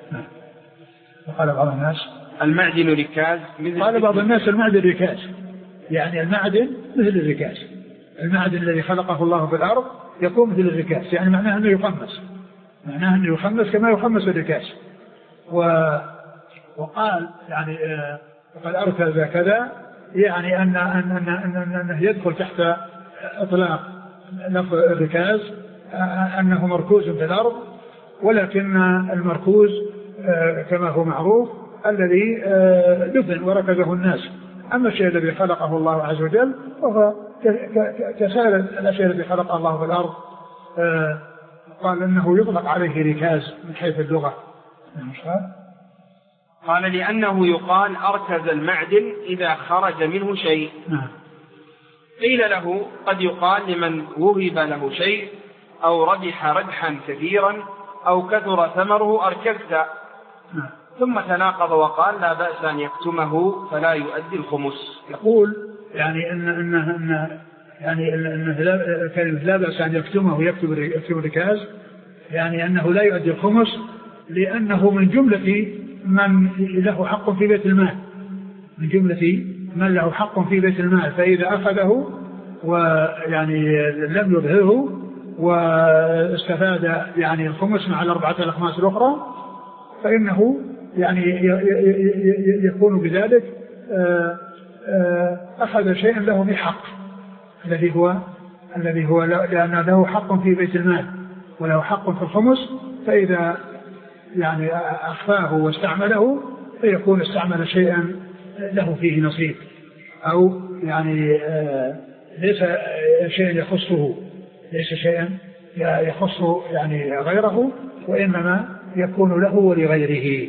وقال بعض الناس المعدن ركاز، قال بعض الناس المعدن ركاز، يعني المعدن مثل الركاز، المعدن الذي خلقه الله في الأرض يكون مثل الركاز، يعني معناه أنه يخمس، معناه أنه يخمس كما يخمس الركاز. و وقال يعني قد أركز كذا، يعني أن أن أن أنه يدخل تحت إطلاق لفظ الركاز أنه مركوز في الأرض، ولكن المركوز كما هو معروف الذي دفن وركزه الناس. أما الشيء الذي خلقه الله عز وجل وهو كسائر الأشياء التي خلقها الله في الأرض، قال أنه يطلق عليه ركاز من حيث اللغة. قال لأنه يقال أركز المعدن إذا خرج منه شيء. نعم. قيل له قد يقال لمن وهب له شيء أو ربح ربحا كثيرا أو كثر ثمره أركزت. نعم. ثم تناقض وقال لا بأس أن يكتمه فلا يؤدي الخمس. يقول يعني أن أن أن يعني أنه لا, لا بأس أن يكتمه ويكتب يكتب الركاز، يعني أنه لا يؤدي الخمس لأنه من جملة من له حق في بيت المال، من جملة من له حق في بيت المال، فإذا أخذه ويعني لم يظهره واستفاد يعني الخمس مع الأربعة الأخماس الأخرى، فإنه يعني يكون بذلك أخذ شيئا له بحق، الذي هو الذي هو لأن له حق في بيت المال وله حق في الخمس، فإذا يعني أخفاه واستعمله فيكون استعمل شيئا له فيه نصيب، أو يعني ليس شيئا يخصه، ليس شيئا يخص يعني غيره، وإنما يكون له ولغيره.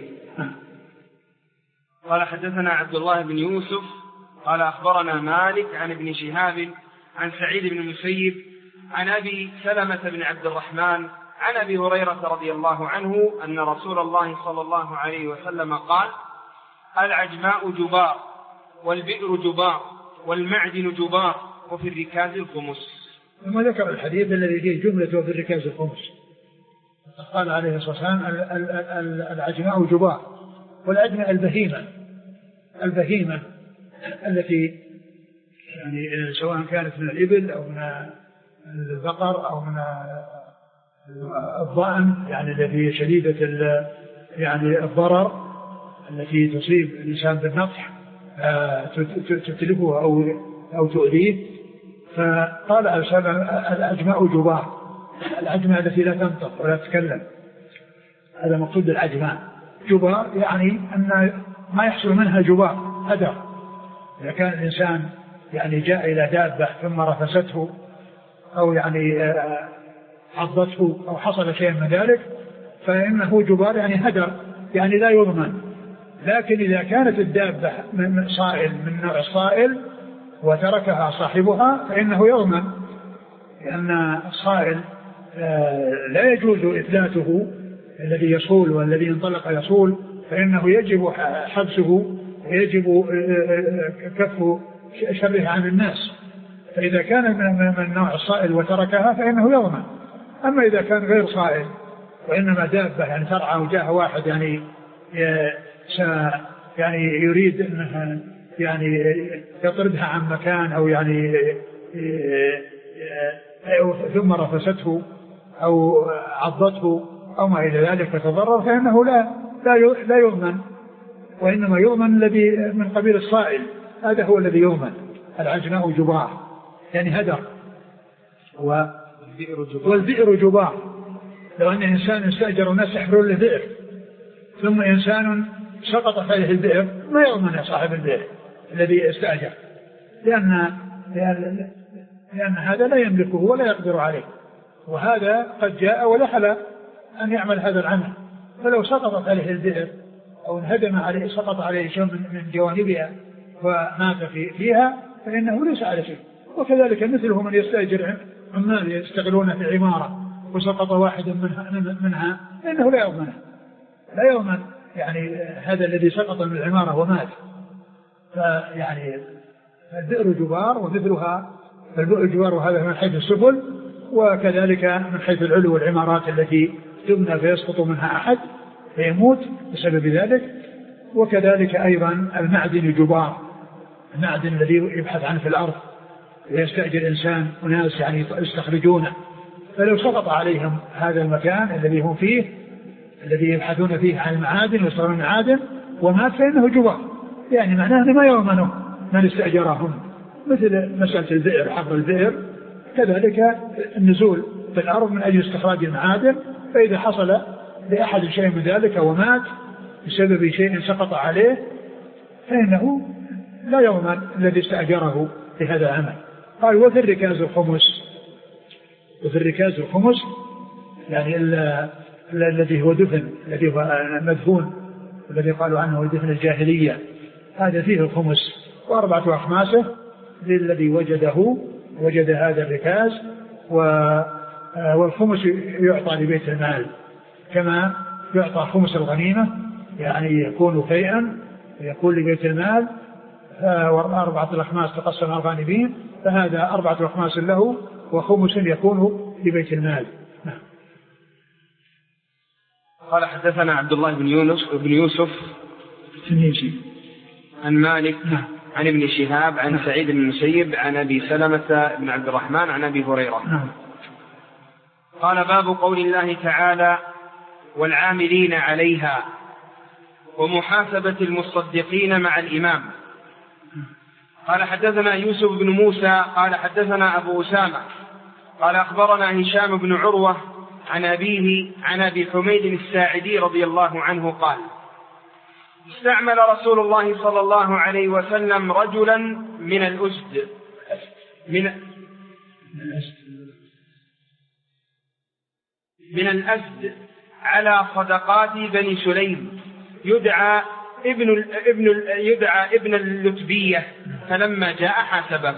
قال حدثنا عبد الله بن يوسف قال أخبرنا مالك عن ابن شهاب عن سعيد بن المسيب عن أبي سلمة بن عبد الرحمن عن أبي هريرة رضي الله عنه أن رسول الله صلى الله عليه وسلم قال العجماء جبار والبئر جبار والمعدن جبار وفي الركاز الخمس. ثم ذكر الحديث الذي فيه جملة في الركاز الخمس. قال عليه الصلاة والسلام العجماء جبار، والعجماء البهيمة البهيمة التي يعني سواء كانت من الإبل أو من البقر أو من الضأن، يعني التي شديدة يعني الضرر التي تصيب الإنسان بالنطح تتلفه أو أو تؤذيه. فقال العجماء جبار، العجماء التي لا تنطق ولا تتكلم، هذا مقصود العجماء. جبار يعني أن ما يحصل منها جبار هدر. إذا كان الإنسان يعني جاء إلى دابة ثم رفسته أو يعني عضته أو حصل شيء من ذلك فإنه جبار يعني هدر، يعني لا يضمن. لكن إذا كانت الدابة من صائل من نوع الصائل وتركها صاحبها فإنه يضمن، لأن الصائل لا يجوز إثلاته الذي يصول والذي انطلق يصول، فإنه يجب حبسه ويجب كف شره عن الناس. فإذا كان من نوع الصائل وتركها فإنه يضمن. أما إذا كان غير صائل وإنما دابة يعني ترعى وجاء واحد يعني يعني يريد أنها يعني يطردها عن مكان أو يعني ثم رفسته أو عضته أو ما إلى ذلك فتضرر فإنه لا لا يضمن، وإنما يضمن الذي من قبيل الصائل، هذا هو الذي يضمن. العجماء جبار يعني هدر، والبئر جبار. لو أن إنسان استأجر الناس يحفرون له بئر ثم إنسان سقط عليه البئر ما يضمن صاحب البئر الذي استأجر، لأن لأن, لأن هذا لا يملكه ولا يقدر عليه، وهذا قد جاء ولحل أن يعمل هذا العمل. فلو سقطت عليه البئر أو انهدم عليه سقط عليه شيء من جوانبها ومات في فيها فإنه ليس على شيء. وكذلك مثله من يستأجر عمال يستغلون في عمارة وسقط واحد منها, منها فإنه لا يضمنه، لا يضمن يعني هذا الذي سقط من العمارة ومات. فيعني البئر جبار ومثلها البئر جبار، وهذا من حيث السبل، وكذلك من حيث العلو والعمارات التي تبنى فيسقط منها أحد فيموت بسبب ذلك. وكذلك أيضا المعدن جبار، المعدن الذي يبحث عنه في الأرض ويستأجر إنسان وناس يعني يستخرجونه، فلو سقط عليهم هذا المكان الذي هم فيه الذي يبحثون فيه عن المعادن ويصرون المعادن ومات فإنه جبار، يعني معناه أنه ما يضمنه من استأجرهم. مثل مسألة البئر، حفر البئر، كذلك النزول في الأرض من أجل استخراج المعادن، فإذا حصل لأحد شيء من ذلك ومات بسبب شيء سقط عليه فإنه لا يضمن الذي استأجره لهذا العمل. قال وفي الركاز الخمس، وفي الركاز الخمس يعني الذي هو دفن، الذي هو مدفون، الذي قالوا عنه دفن الجاهلية، هذا فيه الخمس وأربعة أخماسه للذي وجده وجد هذا الركاز. والخمس يعطى لبيت المال كما يعطى خمس الغنيمة، يعني يكون فيئا ويكون لبيت المال، وأربعة الأخماس تقسم الغانمين، فهذا أربعة أخماس له وخمس يكون لبيت المال. قال حدثنا عبد الله بن يونس بن يوسف التنيسي عن مالك نعم. عن ابن شهاب عن نعم. سعيد بن المسيب عن أبي سلمة بن عبد الرحمن عن أبي هريرة نعم. قال باب قول الله تعالى والعاملين عليها ومحاسبة المصدقين مع الإمام. قال حدثنا يوسف بن موسى قال حدثنا أبو أسامة قال أخبرنا هشام بن عروة عن أبيه عن أبي حميد الساعدي رضي الله عنه قال استعمل رسول الله صلى الله عليه وسلم رجلا من الأسد من من الأسد على صدقات بني سليم يدعى ابن ابن يدعى ابن اللتبية، فلما جاء حاسبه.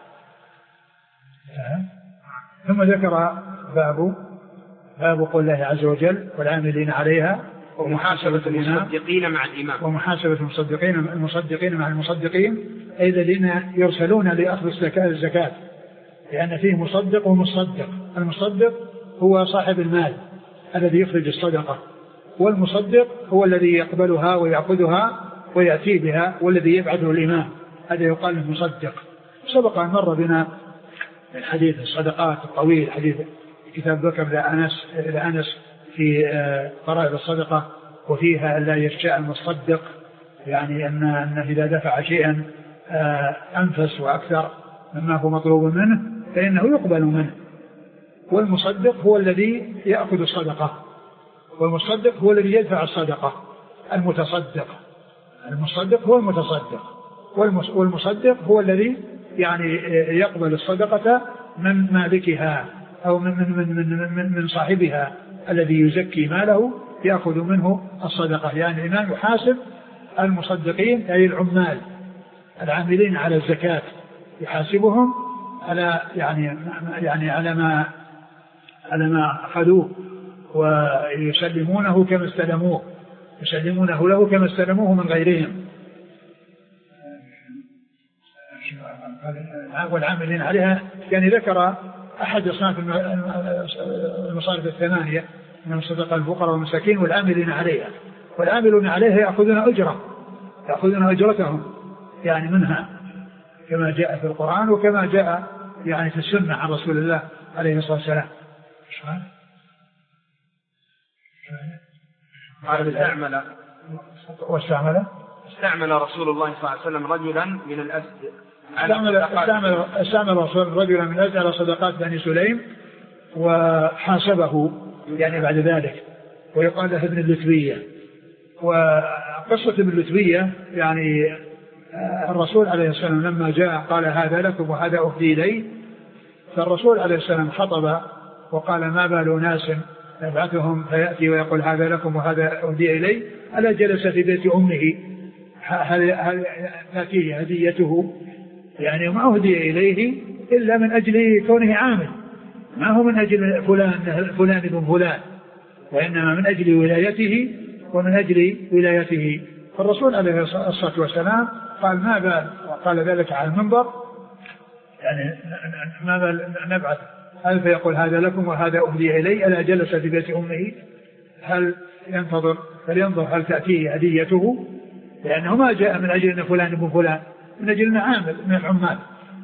ثم ذكر باب باب قول الله عز وجل والعاملين عليها ومحاسبة المصدقين مع الإمام، ومحاسبة المصدقين المصدقين مع المصدقين، أي الذين يرسلون لأخذ الزكاة لأن فيه مصدق ومصدق. المصدق هو صاحب المال الذي يخرج الصدقة، والمصدق هو الذي يقبلها ويأخذها ويأتي بها والذي يبعثه الإمام، هذا يقال له مصدق. سبق أن مر بنا الحديث الصدقات الطويل، حديث كتاب بكر لأنس, لأنس في فرائض الصدقة، وفيها لا يشاء المصدق، يعني أن أنه إذا دفع شيئا أنفس وأكثر مما هو مطلوب منه فإنه يقبل منه. والمصدق هو الذي يأخذ الصدقة، والمصدق هو الذي يدفع الصدقة. المتصدق المصدق هو المتصدق، والمصدق هو الذي يعني يقبل الصدقة من مالكها أو من, من, من, من, من صاحبها الذي يزكي ماله يأخذ منه الصدقة. يعني الإمام يحاسب المصدقين أي العمال العاملين على الزكاة، يحاسبهم على يعني يعني على ما على ما أخذوه ويسلمونه كما استلموه، يسلمونه له كما استلموه من غيرهم، والعاملين عليها. يعني ذكر أحد أصناف المصارف الثمانية من صدقة الفقراء والمساكين والعاملين عليها، والعاملون عليها يأخذون أجرة يأخذون أجرتهم يعني منها كما جاء في القرآن وكما جاء يعني في السنة عن رسول الله عليه الصلاة والسلام. قال استعمل واستعمل استعمل رسول الله صلى الله عليه وسلم رجلا من الأسد استعمل استعمل استعمل رسول رجلا من الأسد على صدقات بني سليم وحاسبه يعني بعد ذلك، ويقال له ابن اللتبية. وقصة ابن اللتبية يعني الرسول عليه السلام لما جاء قال هذا لكم وهذا أهدي إلي، فالرسول عليه السلام خطب وقال ما بال ناس يبعثهم فيأتي ويقول هذا لكم وهذا أهدي إلي، ألا جلس في بيت أمه هل تأتيه هديته، يعني ما أهدي إليه إلا من أجل كونه عامل، ما هو من أجل فلان فلان ابن فلان، وإنما من أجل ولايته ومن أجل ولايته. فالرسول عليه الصلاة والسلام قال ما بال، وقال ذلك على المنبر، يعني ما بال نبعث هل فيقول هذا لكم وهذا أهدي إلي، ألا جلس في بيت أمه هل ينتظر فلينظر هل تأتيه هديته، لأنه ما جاء من أجل أن فلان ابن فلان، من أجل أن عامل من العمال.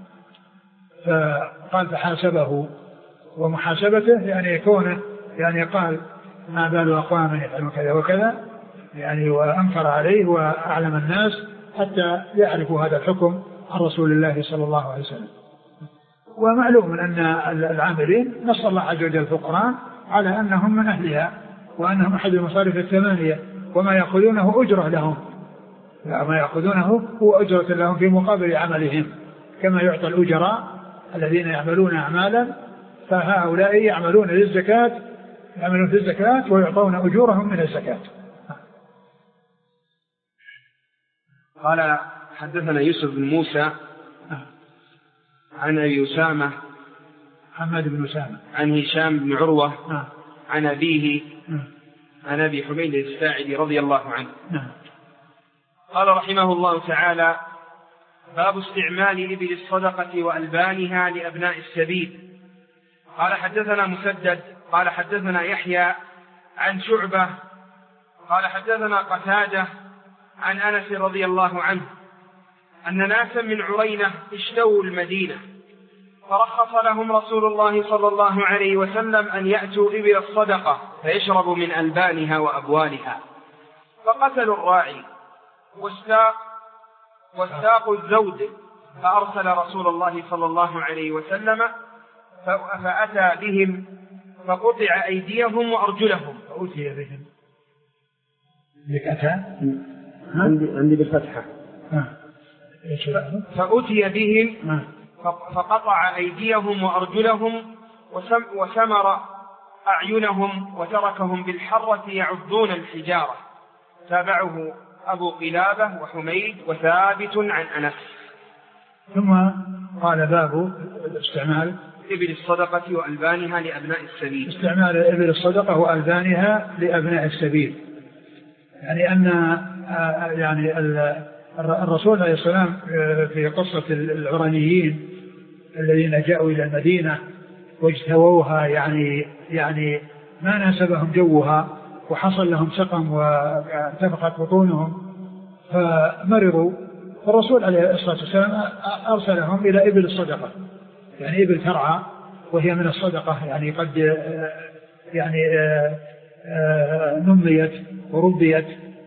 فقال فحاسبه، ومحاسبته يعني كونه يعني قال ما بال أقوام يفعلون كذا وكذا، يعني وأنكر عليه وأعلم الناس حتى يعرفوا هذا الحكم عن رسول الله صلى الله عليه وسلم. ومعلوم أن العاملين نص الله عز وجل في القرآن على أنهم من أهلها، وأنهم أحد المصارف الثمانية، وما يأخذونه أجرة لهم، ما يأخذونه هو أجرة لهم في مقابل عملهم، كما يعطى الأجراء الذين يعملون أعمالا، فهؤلاء يعملون للزكاة يعملون في الزكاة ويعطون أجورهم من الزكاة. قال حدثنا يوسف بن موسى عن أبي أسامة محمد بن أسامة عن هشام بن عروة عن أبيه عن أبي حميد الساعدي رضي الله عنه قال رحمه الله تعالى باب استعمال إبل الصدقة وألبانها لأبناء السبيل. قال حدثنا مسدد قال حدثنا يحيى عن شعبة قال حدثنا قتادة عن أنس رضي الله عنه أن ناسا من عرينة اشتوا المدينة فرخص لهم رسول الله صلى الله عليه وسلم أن يأتوا إبل الصدقة فيشربوا من ألبانها وأبوالها، فقتلوا الراعي واستاقوا الزود، فأرسل رسول الله صلى الله عليه وسلم فأتى بهم فقطع أيديهم وأرجلهم. فأتي بهم لك أتى عندي, عندي بالفتحة فأتي بهم فقطع أيديهم وأرجلهم وسمر أعينهم وتركهم بالحرة يعضون الحجارة. تابعه أبو قلابة وحميد وثابت عن أنس. ثم قال باب استعمال إبل الصدقة وألبانها لأبناء السبيل. استعمال إبل الصدقة وألبانها لأبناء السبيل، يعني أن يعني الرسول عليه السلام في قصة العرانيين الذين جاءوا إلى المدينة واجتووها يعني يعني ما ناسبهم جوها وحصل لهم سقم وانتفخت بطونهم فمرضوا، فالرسول عليه الصلاة والسلام أرسلهم إلى إبل الصدقة، يعني إبل ترعى وهي من الصدقة، يعني قد يعني نميت وربيت،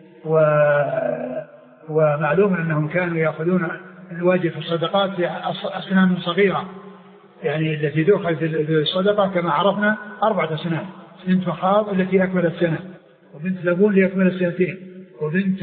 ومعلوم أنهم كانوا يأخذون الواجب في الصدقات في أسنان صغيرة، يعني التي تؤخذ في الصدقة كما عرفنا أربعة أسنان، بنت مخاض التي أكملت سنة، وبنت لبون ليكمل سنتين، وبنت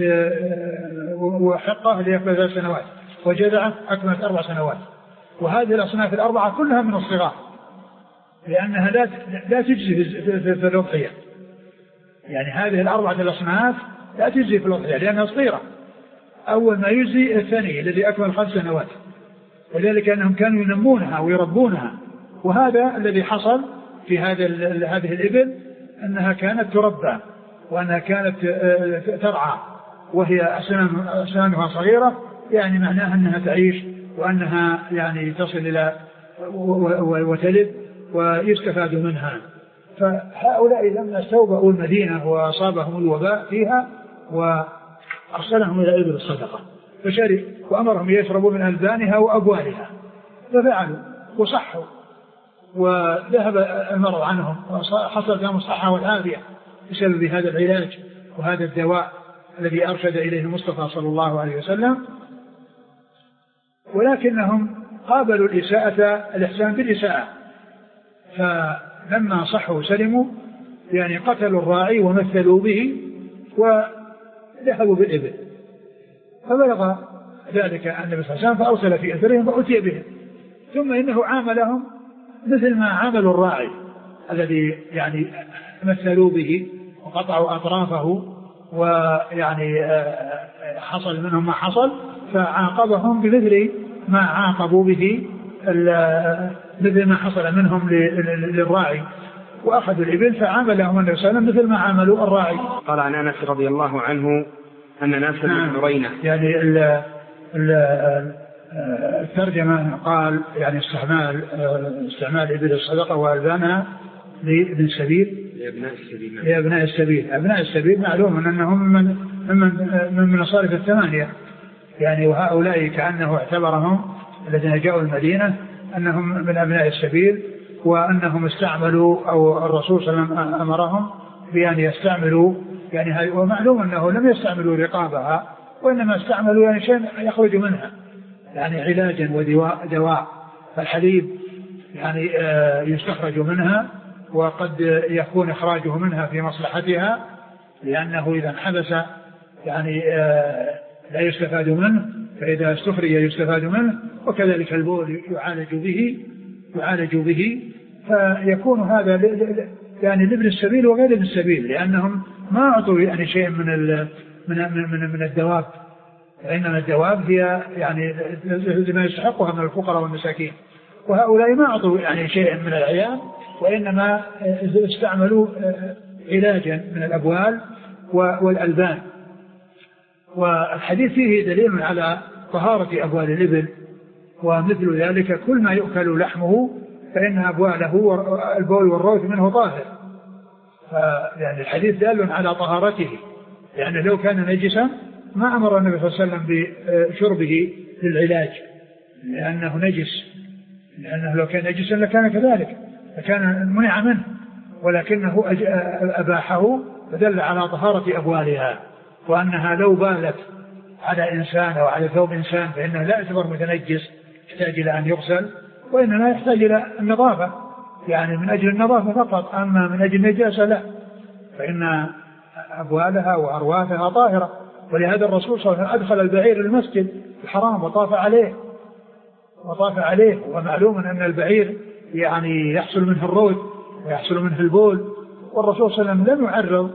وحقة ليكمل ثلاث سنوات، وجذعة أكملت أربع سنوات. وهذه الأصناف الأربعة كلها من الصغار، لأنها لا لا تجزي في الأضحية، يعني هذه الأربعة الأصناف لا تجزي في الأضحية لأنها صغيرة. أول ما يجزي الثاني الذي أكمل خمس سنوات، وذلك أنهم كانوا ينمونها ويربونها. وهذا الذي حصل في هذا هذه الإبل، أنها كانت تربى وأنها كانت ترعى وهي أسنانها صغيرة، يعني معناها أنها تعيش وأنها يعني تصل إلى وتلد ويستفاد منها. فهؤلاء لما استوبأوا المدينة وأصابهم الوباء فيها وأرسلهم إلى إبل الصدقة فشرب، وأمرهم يشربوا من ألبانها وأبوالها، ففعلوا وصحوا وذهب المرض عنهم وحصل لهم الصحة والعافية بسبب هذا العلاج وهذا الدواء الذي أرشد إليه المصطفى صلى الله عليه وسلم. ولكنهم قابلوا الإساءة الإحسان بالإساءة، فلما صحوا سلموا يعني قتلوا الراعي ومثلوا به وذهبوا بالإبل، فبلغ ذلك النبي صلى الله عليه وسلم فأرسل في أثرهم فأتي بهم، ثم إنه عاملهم مثل ما عاملوا الراعي الذي يعني مثلوا به وقطعوا أطرافه ويعني حصل منهم ما حصل، فعاقبهم بمثل ما عاقبوا به مثل ما حصل منهم للراعي، وأخذوا الإبل فعاملهم النبي صلى الله عليه وسلم مثل ما عاملوا الراعي. قال عن أنس رضي الله عنه أن ناسا من عرينة، يعني ال ال الترجمة قال يعني استعمال استعمال إبل الصدقة وألبانها لابن السبيل لأبناء السبيل لأبناء السبيل أبناء السبيل معلوم أنهم من من من مصارف الثمانية، يعني وهؤلاء كأنه اعتبرهم الذين جاءوا المدينة أنهم من أبناء السبيل، وأنهم استعملوا أو الرسول صلى الله عليه وسلم أمرهم بأن يستعملوا يعني، ومعلوم أنه لم يستعملوا رقابها وإنما استعملوا يعني شيء يخرج منها يعني علاجا ودواء دواء فالحليب يعني يستخرج منها، وقد يكون إخراجه منها في مصلحتها لأنه إذا انحبس يعني لا يستفاد منه، فإذا استخرج يستفاد منه. وكذلك البول يعالج به يعالج به فيكون هذا يعني لابن السبيل وغير ابن السبيل، لأنهم ما أعطوا يعني شيء من من من من الدواب، وإنما الدواب هي يعني لما يستحقها من الفقراء والمساكين، وهؤلاء ما أعطوا يعني شيء من العيان، وإنما استعملوا علاجا من الأبوال والألبان. والحديث فيه دليل على طهارة أبوال الإبل، ومثل ذلك كل ما يؤكل لحمه فإن أبواله والبول والروث منه طاهر، فيعني الحديث دال على طهارته، لأن يعني لو كان نجسا ما أمر النبي صلى الله عليه وسلم بشربه للعلاج لأنه نجس، لأنه لو كان نجسا لكان كذلك فكان منع منه، ولكنه أباحه فدل على طهارة أبوالها، وأنها لو بالت على إنسان أو على ثوب إنسان فإنه لا يعتبر متنجس يحتاج إلى أن يغسل، وإنما يحتاج إلى النظافة يعني من أجل النظافة فقط، أما من أجل النجاسة لا، فإن أبوالها وأرواثها طاهرة. ولهذا الرسول صلى الله عليه وسلم أدخل البعير المسجد الحرام وطاف عليه وطاف عليه ومعلوم أن البعير يعني يحصل منه الروث ويحصل منه البول، والرسول صلى الله عليه وسلم لم يعرض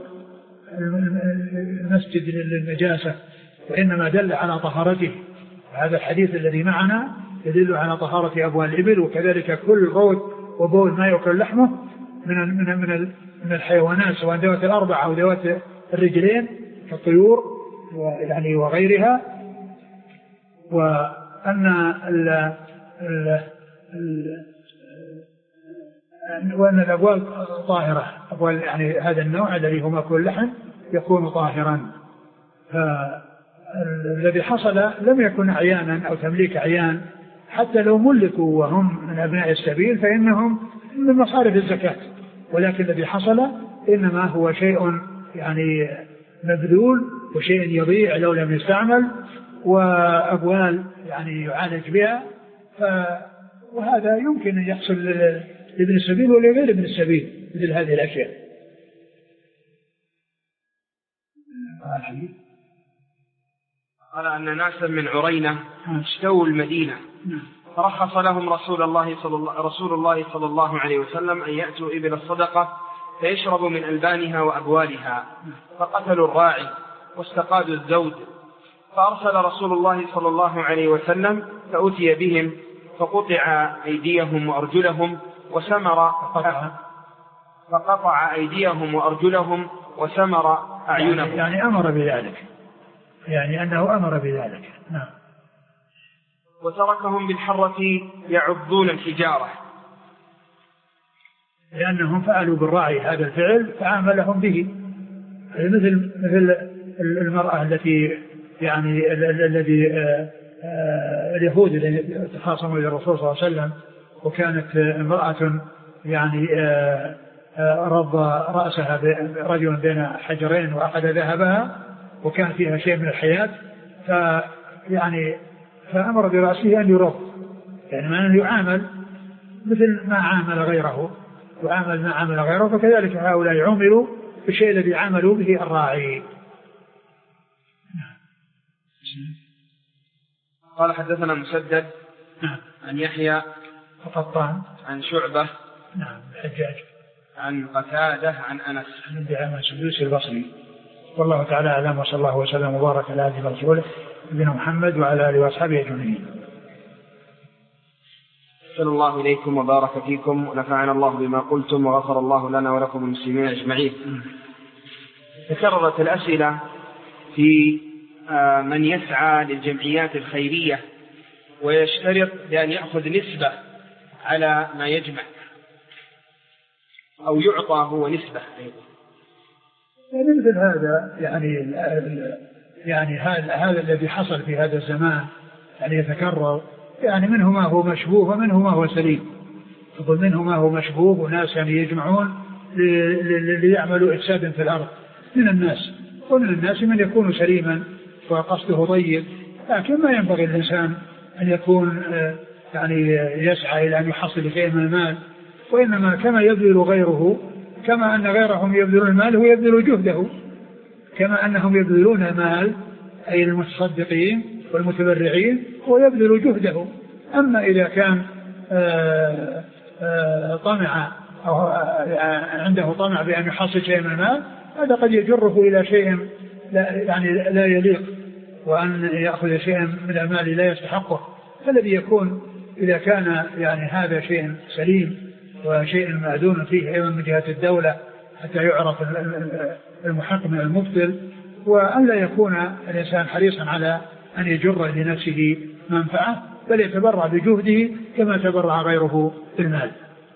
المسجد للنجاسة، وإنما دل على طهارته. هذا الحديث الذي معنا يدل على طهارة أبوال الإبل، وكذلك كل روث وبول ما يأكل لحمه من من من من الحيوانات سواء ذوات الأربع أو ذوات الرجلين كالطيور يعني وغيرها. وأن ال ال وأن الأبوال طاهرة، أبوال يعني هذا النوع الذي هو مأكول اللحم يكون طاهرا. فالذي حصل لم يكن عيانا أو تمليك عيان، حتى لو ملكوا وهم من أبناء السبيل فإنهم من مصارف الزكاة، ولكن الذي حصل إنما هو شيء يعني مبذول وشيء يضيع لو لم يستعمل، وأبوال يعني يعالج بها، وهذا يمكن أن يحصل لابن السبيل ولغير ابن السبيل مثل هذه الأشياء. قال أن ناسا من عرينة اشتوا المدينة فرخص لهم رسول الله صلى الله, رسول الله صلى الله عليه وسلم أن يأتوا إبل الصدقة فيشربوا من ألبانها وأبوالها، فقتلوا الراعي واستقادوا الزود، فأرسل رسول الله صلى الله عليه وسلم فأتي بهم فقطع أيديهم وأرجلهم وسمر فقطع أيديهم وأرجلهم وسمر أعينهم، يعني أمر بذلك، يعني أنه أمر بذلك. نعم. وتركهم بالحرة يعضون الحجارة، لأنهم فعلوا بالراعي هذا الفعل فعاملهم به، مثل مثل المرأة التي يعني الذي اليهود الذين تخاصموا إلى الرسول صلى الله عليه وسلم، وكانت امرأة يعني رض رأسها رجل بين حجرين وأخذ ذهبها وكان فيها شيء من الحياة، فيعني فأمر برأسه أن يرض، يعني ما يعامل مثل ما عامل غيره، يعامل ما عامل غيره، فكذلك هؤلاء عملوا بالشيء الذي عملوا به الراعي. قال حدثنا مسدد عن يحيى القطان عن شعبة نعم الحجاج عن قتادة عن أنس بن دعامة السدوسي البصري. والله تعالى أعلم، وصلى الله وسلم وبارك على عبده ورسوله نبينا محمد وعلى آله وأصحابه أجمعين. صلى الله إليكم وبارك فيكم ونفعنا الله بما قلتم وغفر الله لنا ولكم المسلمين أجمعين. تكررت الأسئلة في من يسعى للجمعيات الخيرية ويشترط بأن يأخذ نسبة على ما يجمع أو يعطى هو نسبة أيضا. يعني مثل هذا يعني يعني هذا هذا الذي حصل في هذا الزمان يعني يتكرر، يعني منه ما هو مشبوه ومنه ما هو سليم. يقول منه ما هو مشبوه، وناس يعني يجمعون ليعملوا إفسادا في الأرض من الناس، ومن الناس من يكون سليما وقصده طيب، لكن ما ينبغي الإنسان أن يكون يعني يسعى إلى أن يحصل شيء من المال، وإنما كما يبذل غيره، كما أن غيرهم يبذلون المال هو يبذل جهده، كما أنهم يبذلون المال أي المتصدقين والمتبرعين هو يبذل جهده. أما إذا كان آآ آآ طمع أو عنده طمع بأن يحصل شيء من المال، هذا قد يجره إلى شيء لا يعني لا يليق، وأن يأخذ شيئا من المال لا يستحقه. فالذي يكون إذا كان يعني هذا شيء سليم وشيء مأذون فيه أيضا من جهة الدولة حتى يعرف المحق من المبطل، وأن لا يكون الإنسان حريصا على أن يجر لنفسه منفعة، بل يتبرع بجهده كما تبرع غيره بالمال.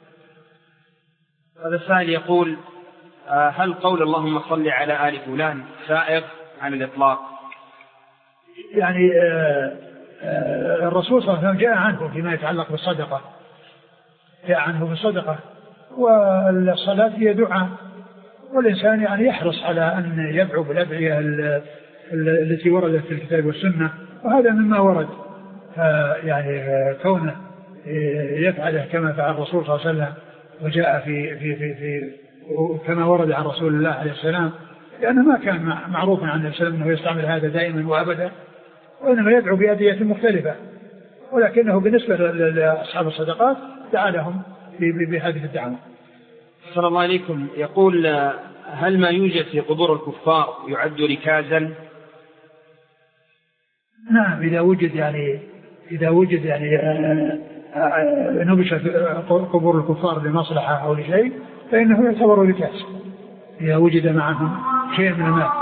هذا السائل يقول: هل قول اللهم صل على آل فلان سائغ عن الإطلاق؟ يعني آآ آآ الرسول صلى الله عليه وسلم جاء عنه فيما يتعلق بالصدقة، جاء عنه بالصدقة، والصلاة هي دعاء، والإنسان يعني يحرص على أن يدعو بالأدعية التي وردت في الكتاب والسنة، وهذا مما ورد. يعني كونه يفعله كما فعل الرسول صلى الله عليه وسلم وجاء في في في, في كما ورد عن رسول الله عليه السلام، لأنه ما كان معروفا عن النبي صلى الله عليه وسلم أنه يستعمل هذا دائما وأبدا، وإنما يدعو بأدعية مختلفة، ولكنه بالنسبة لأصحاب الصدقات دعا لهم بهذه الدعوة. صلى الله عليكم. يقول: هل ما يوجد في قبور الكفار يعد ركازا؟ نعم، إذا وجد يعني إذا وجد يعني نبش قبور الكفار لمصلحة أو لشيء فإنه يعتبر ركاز، إذا وجد معهم شيء من المال.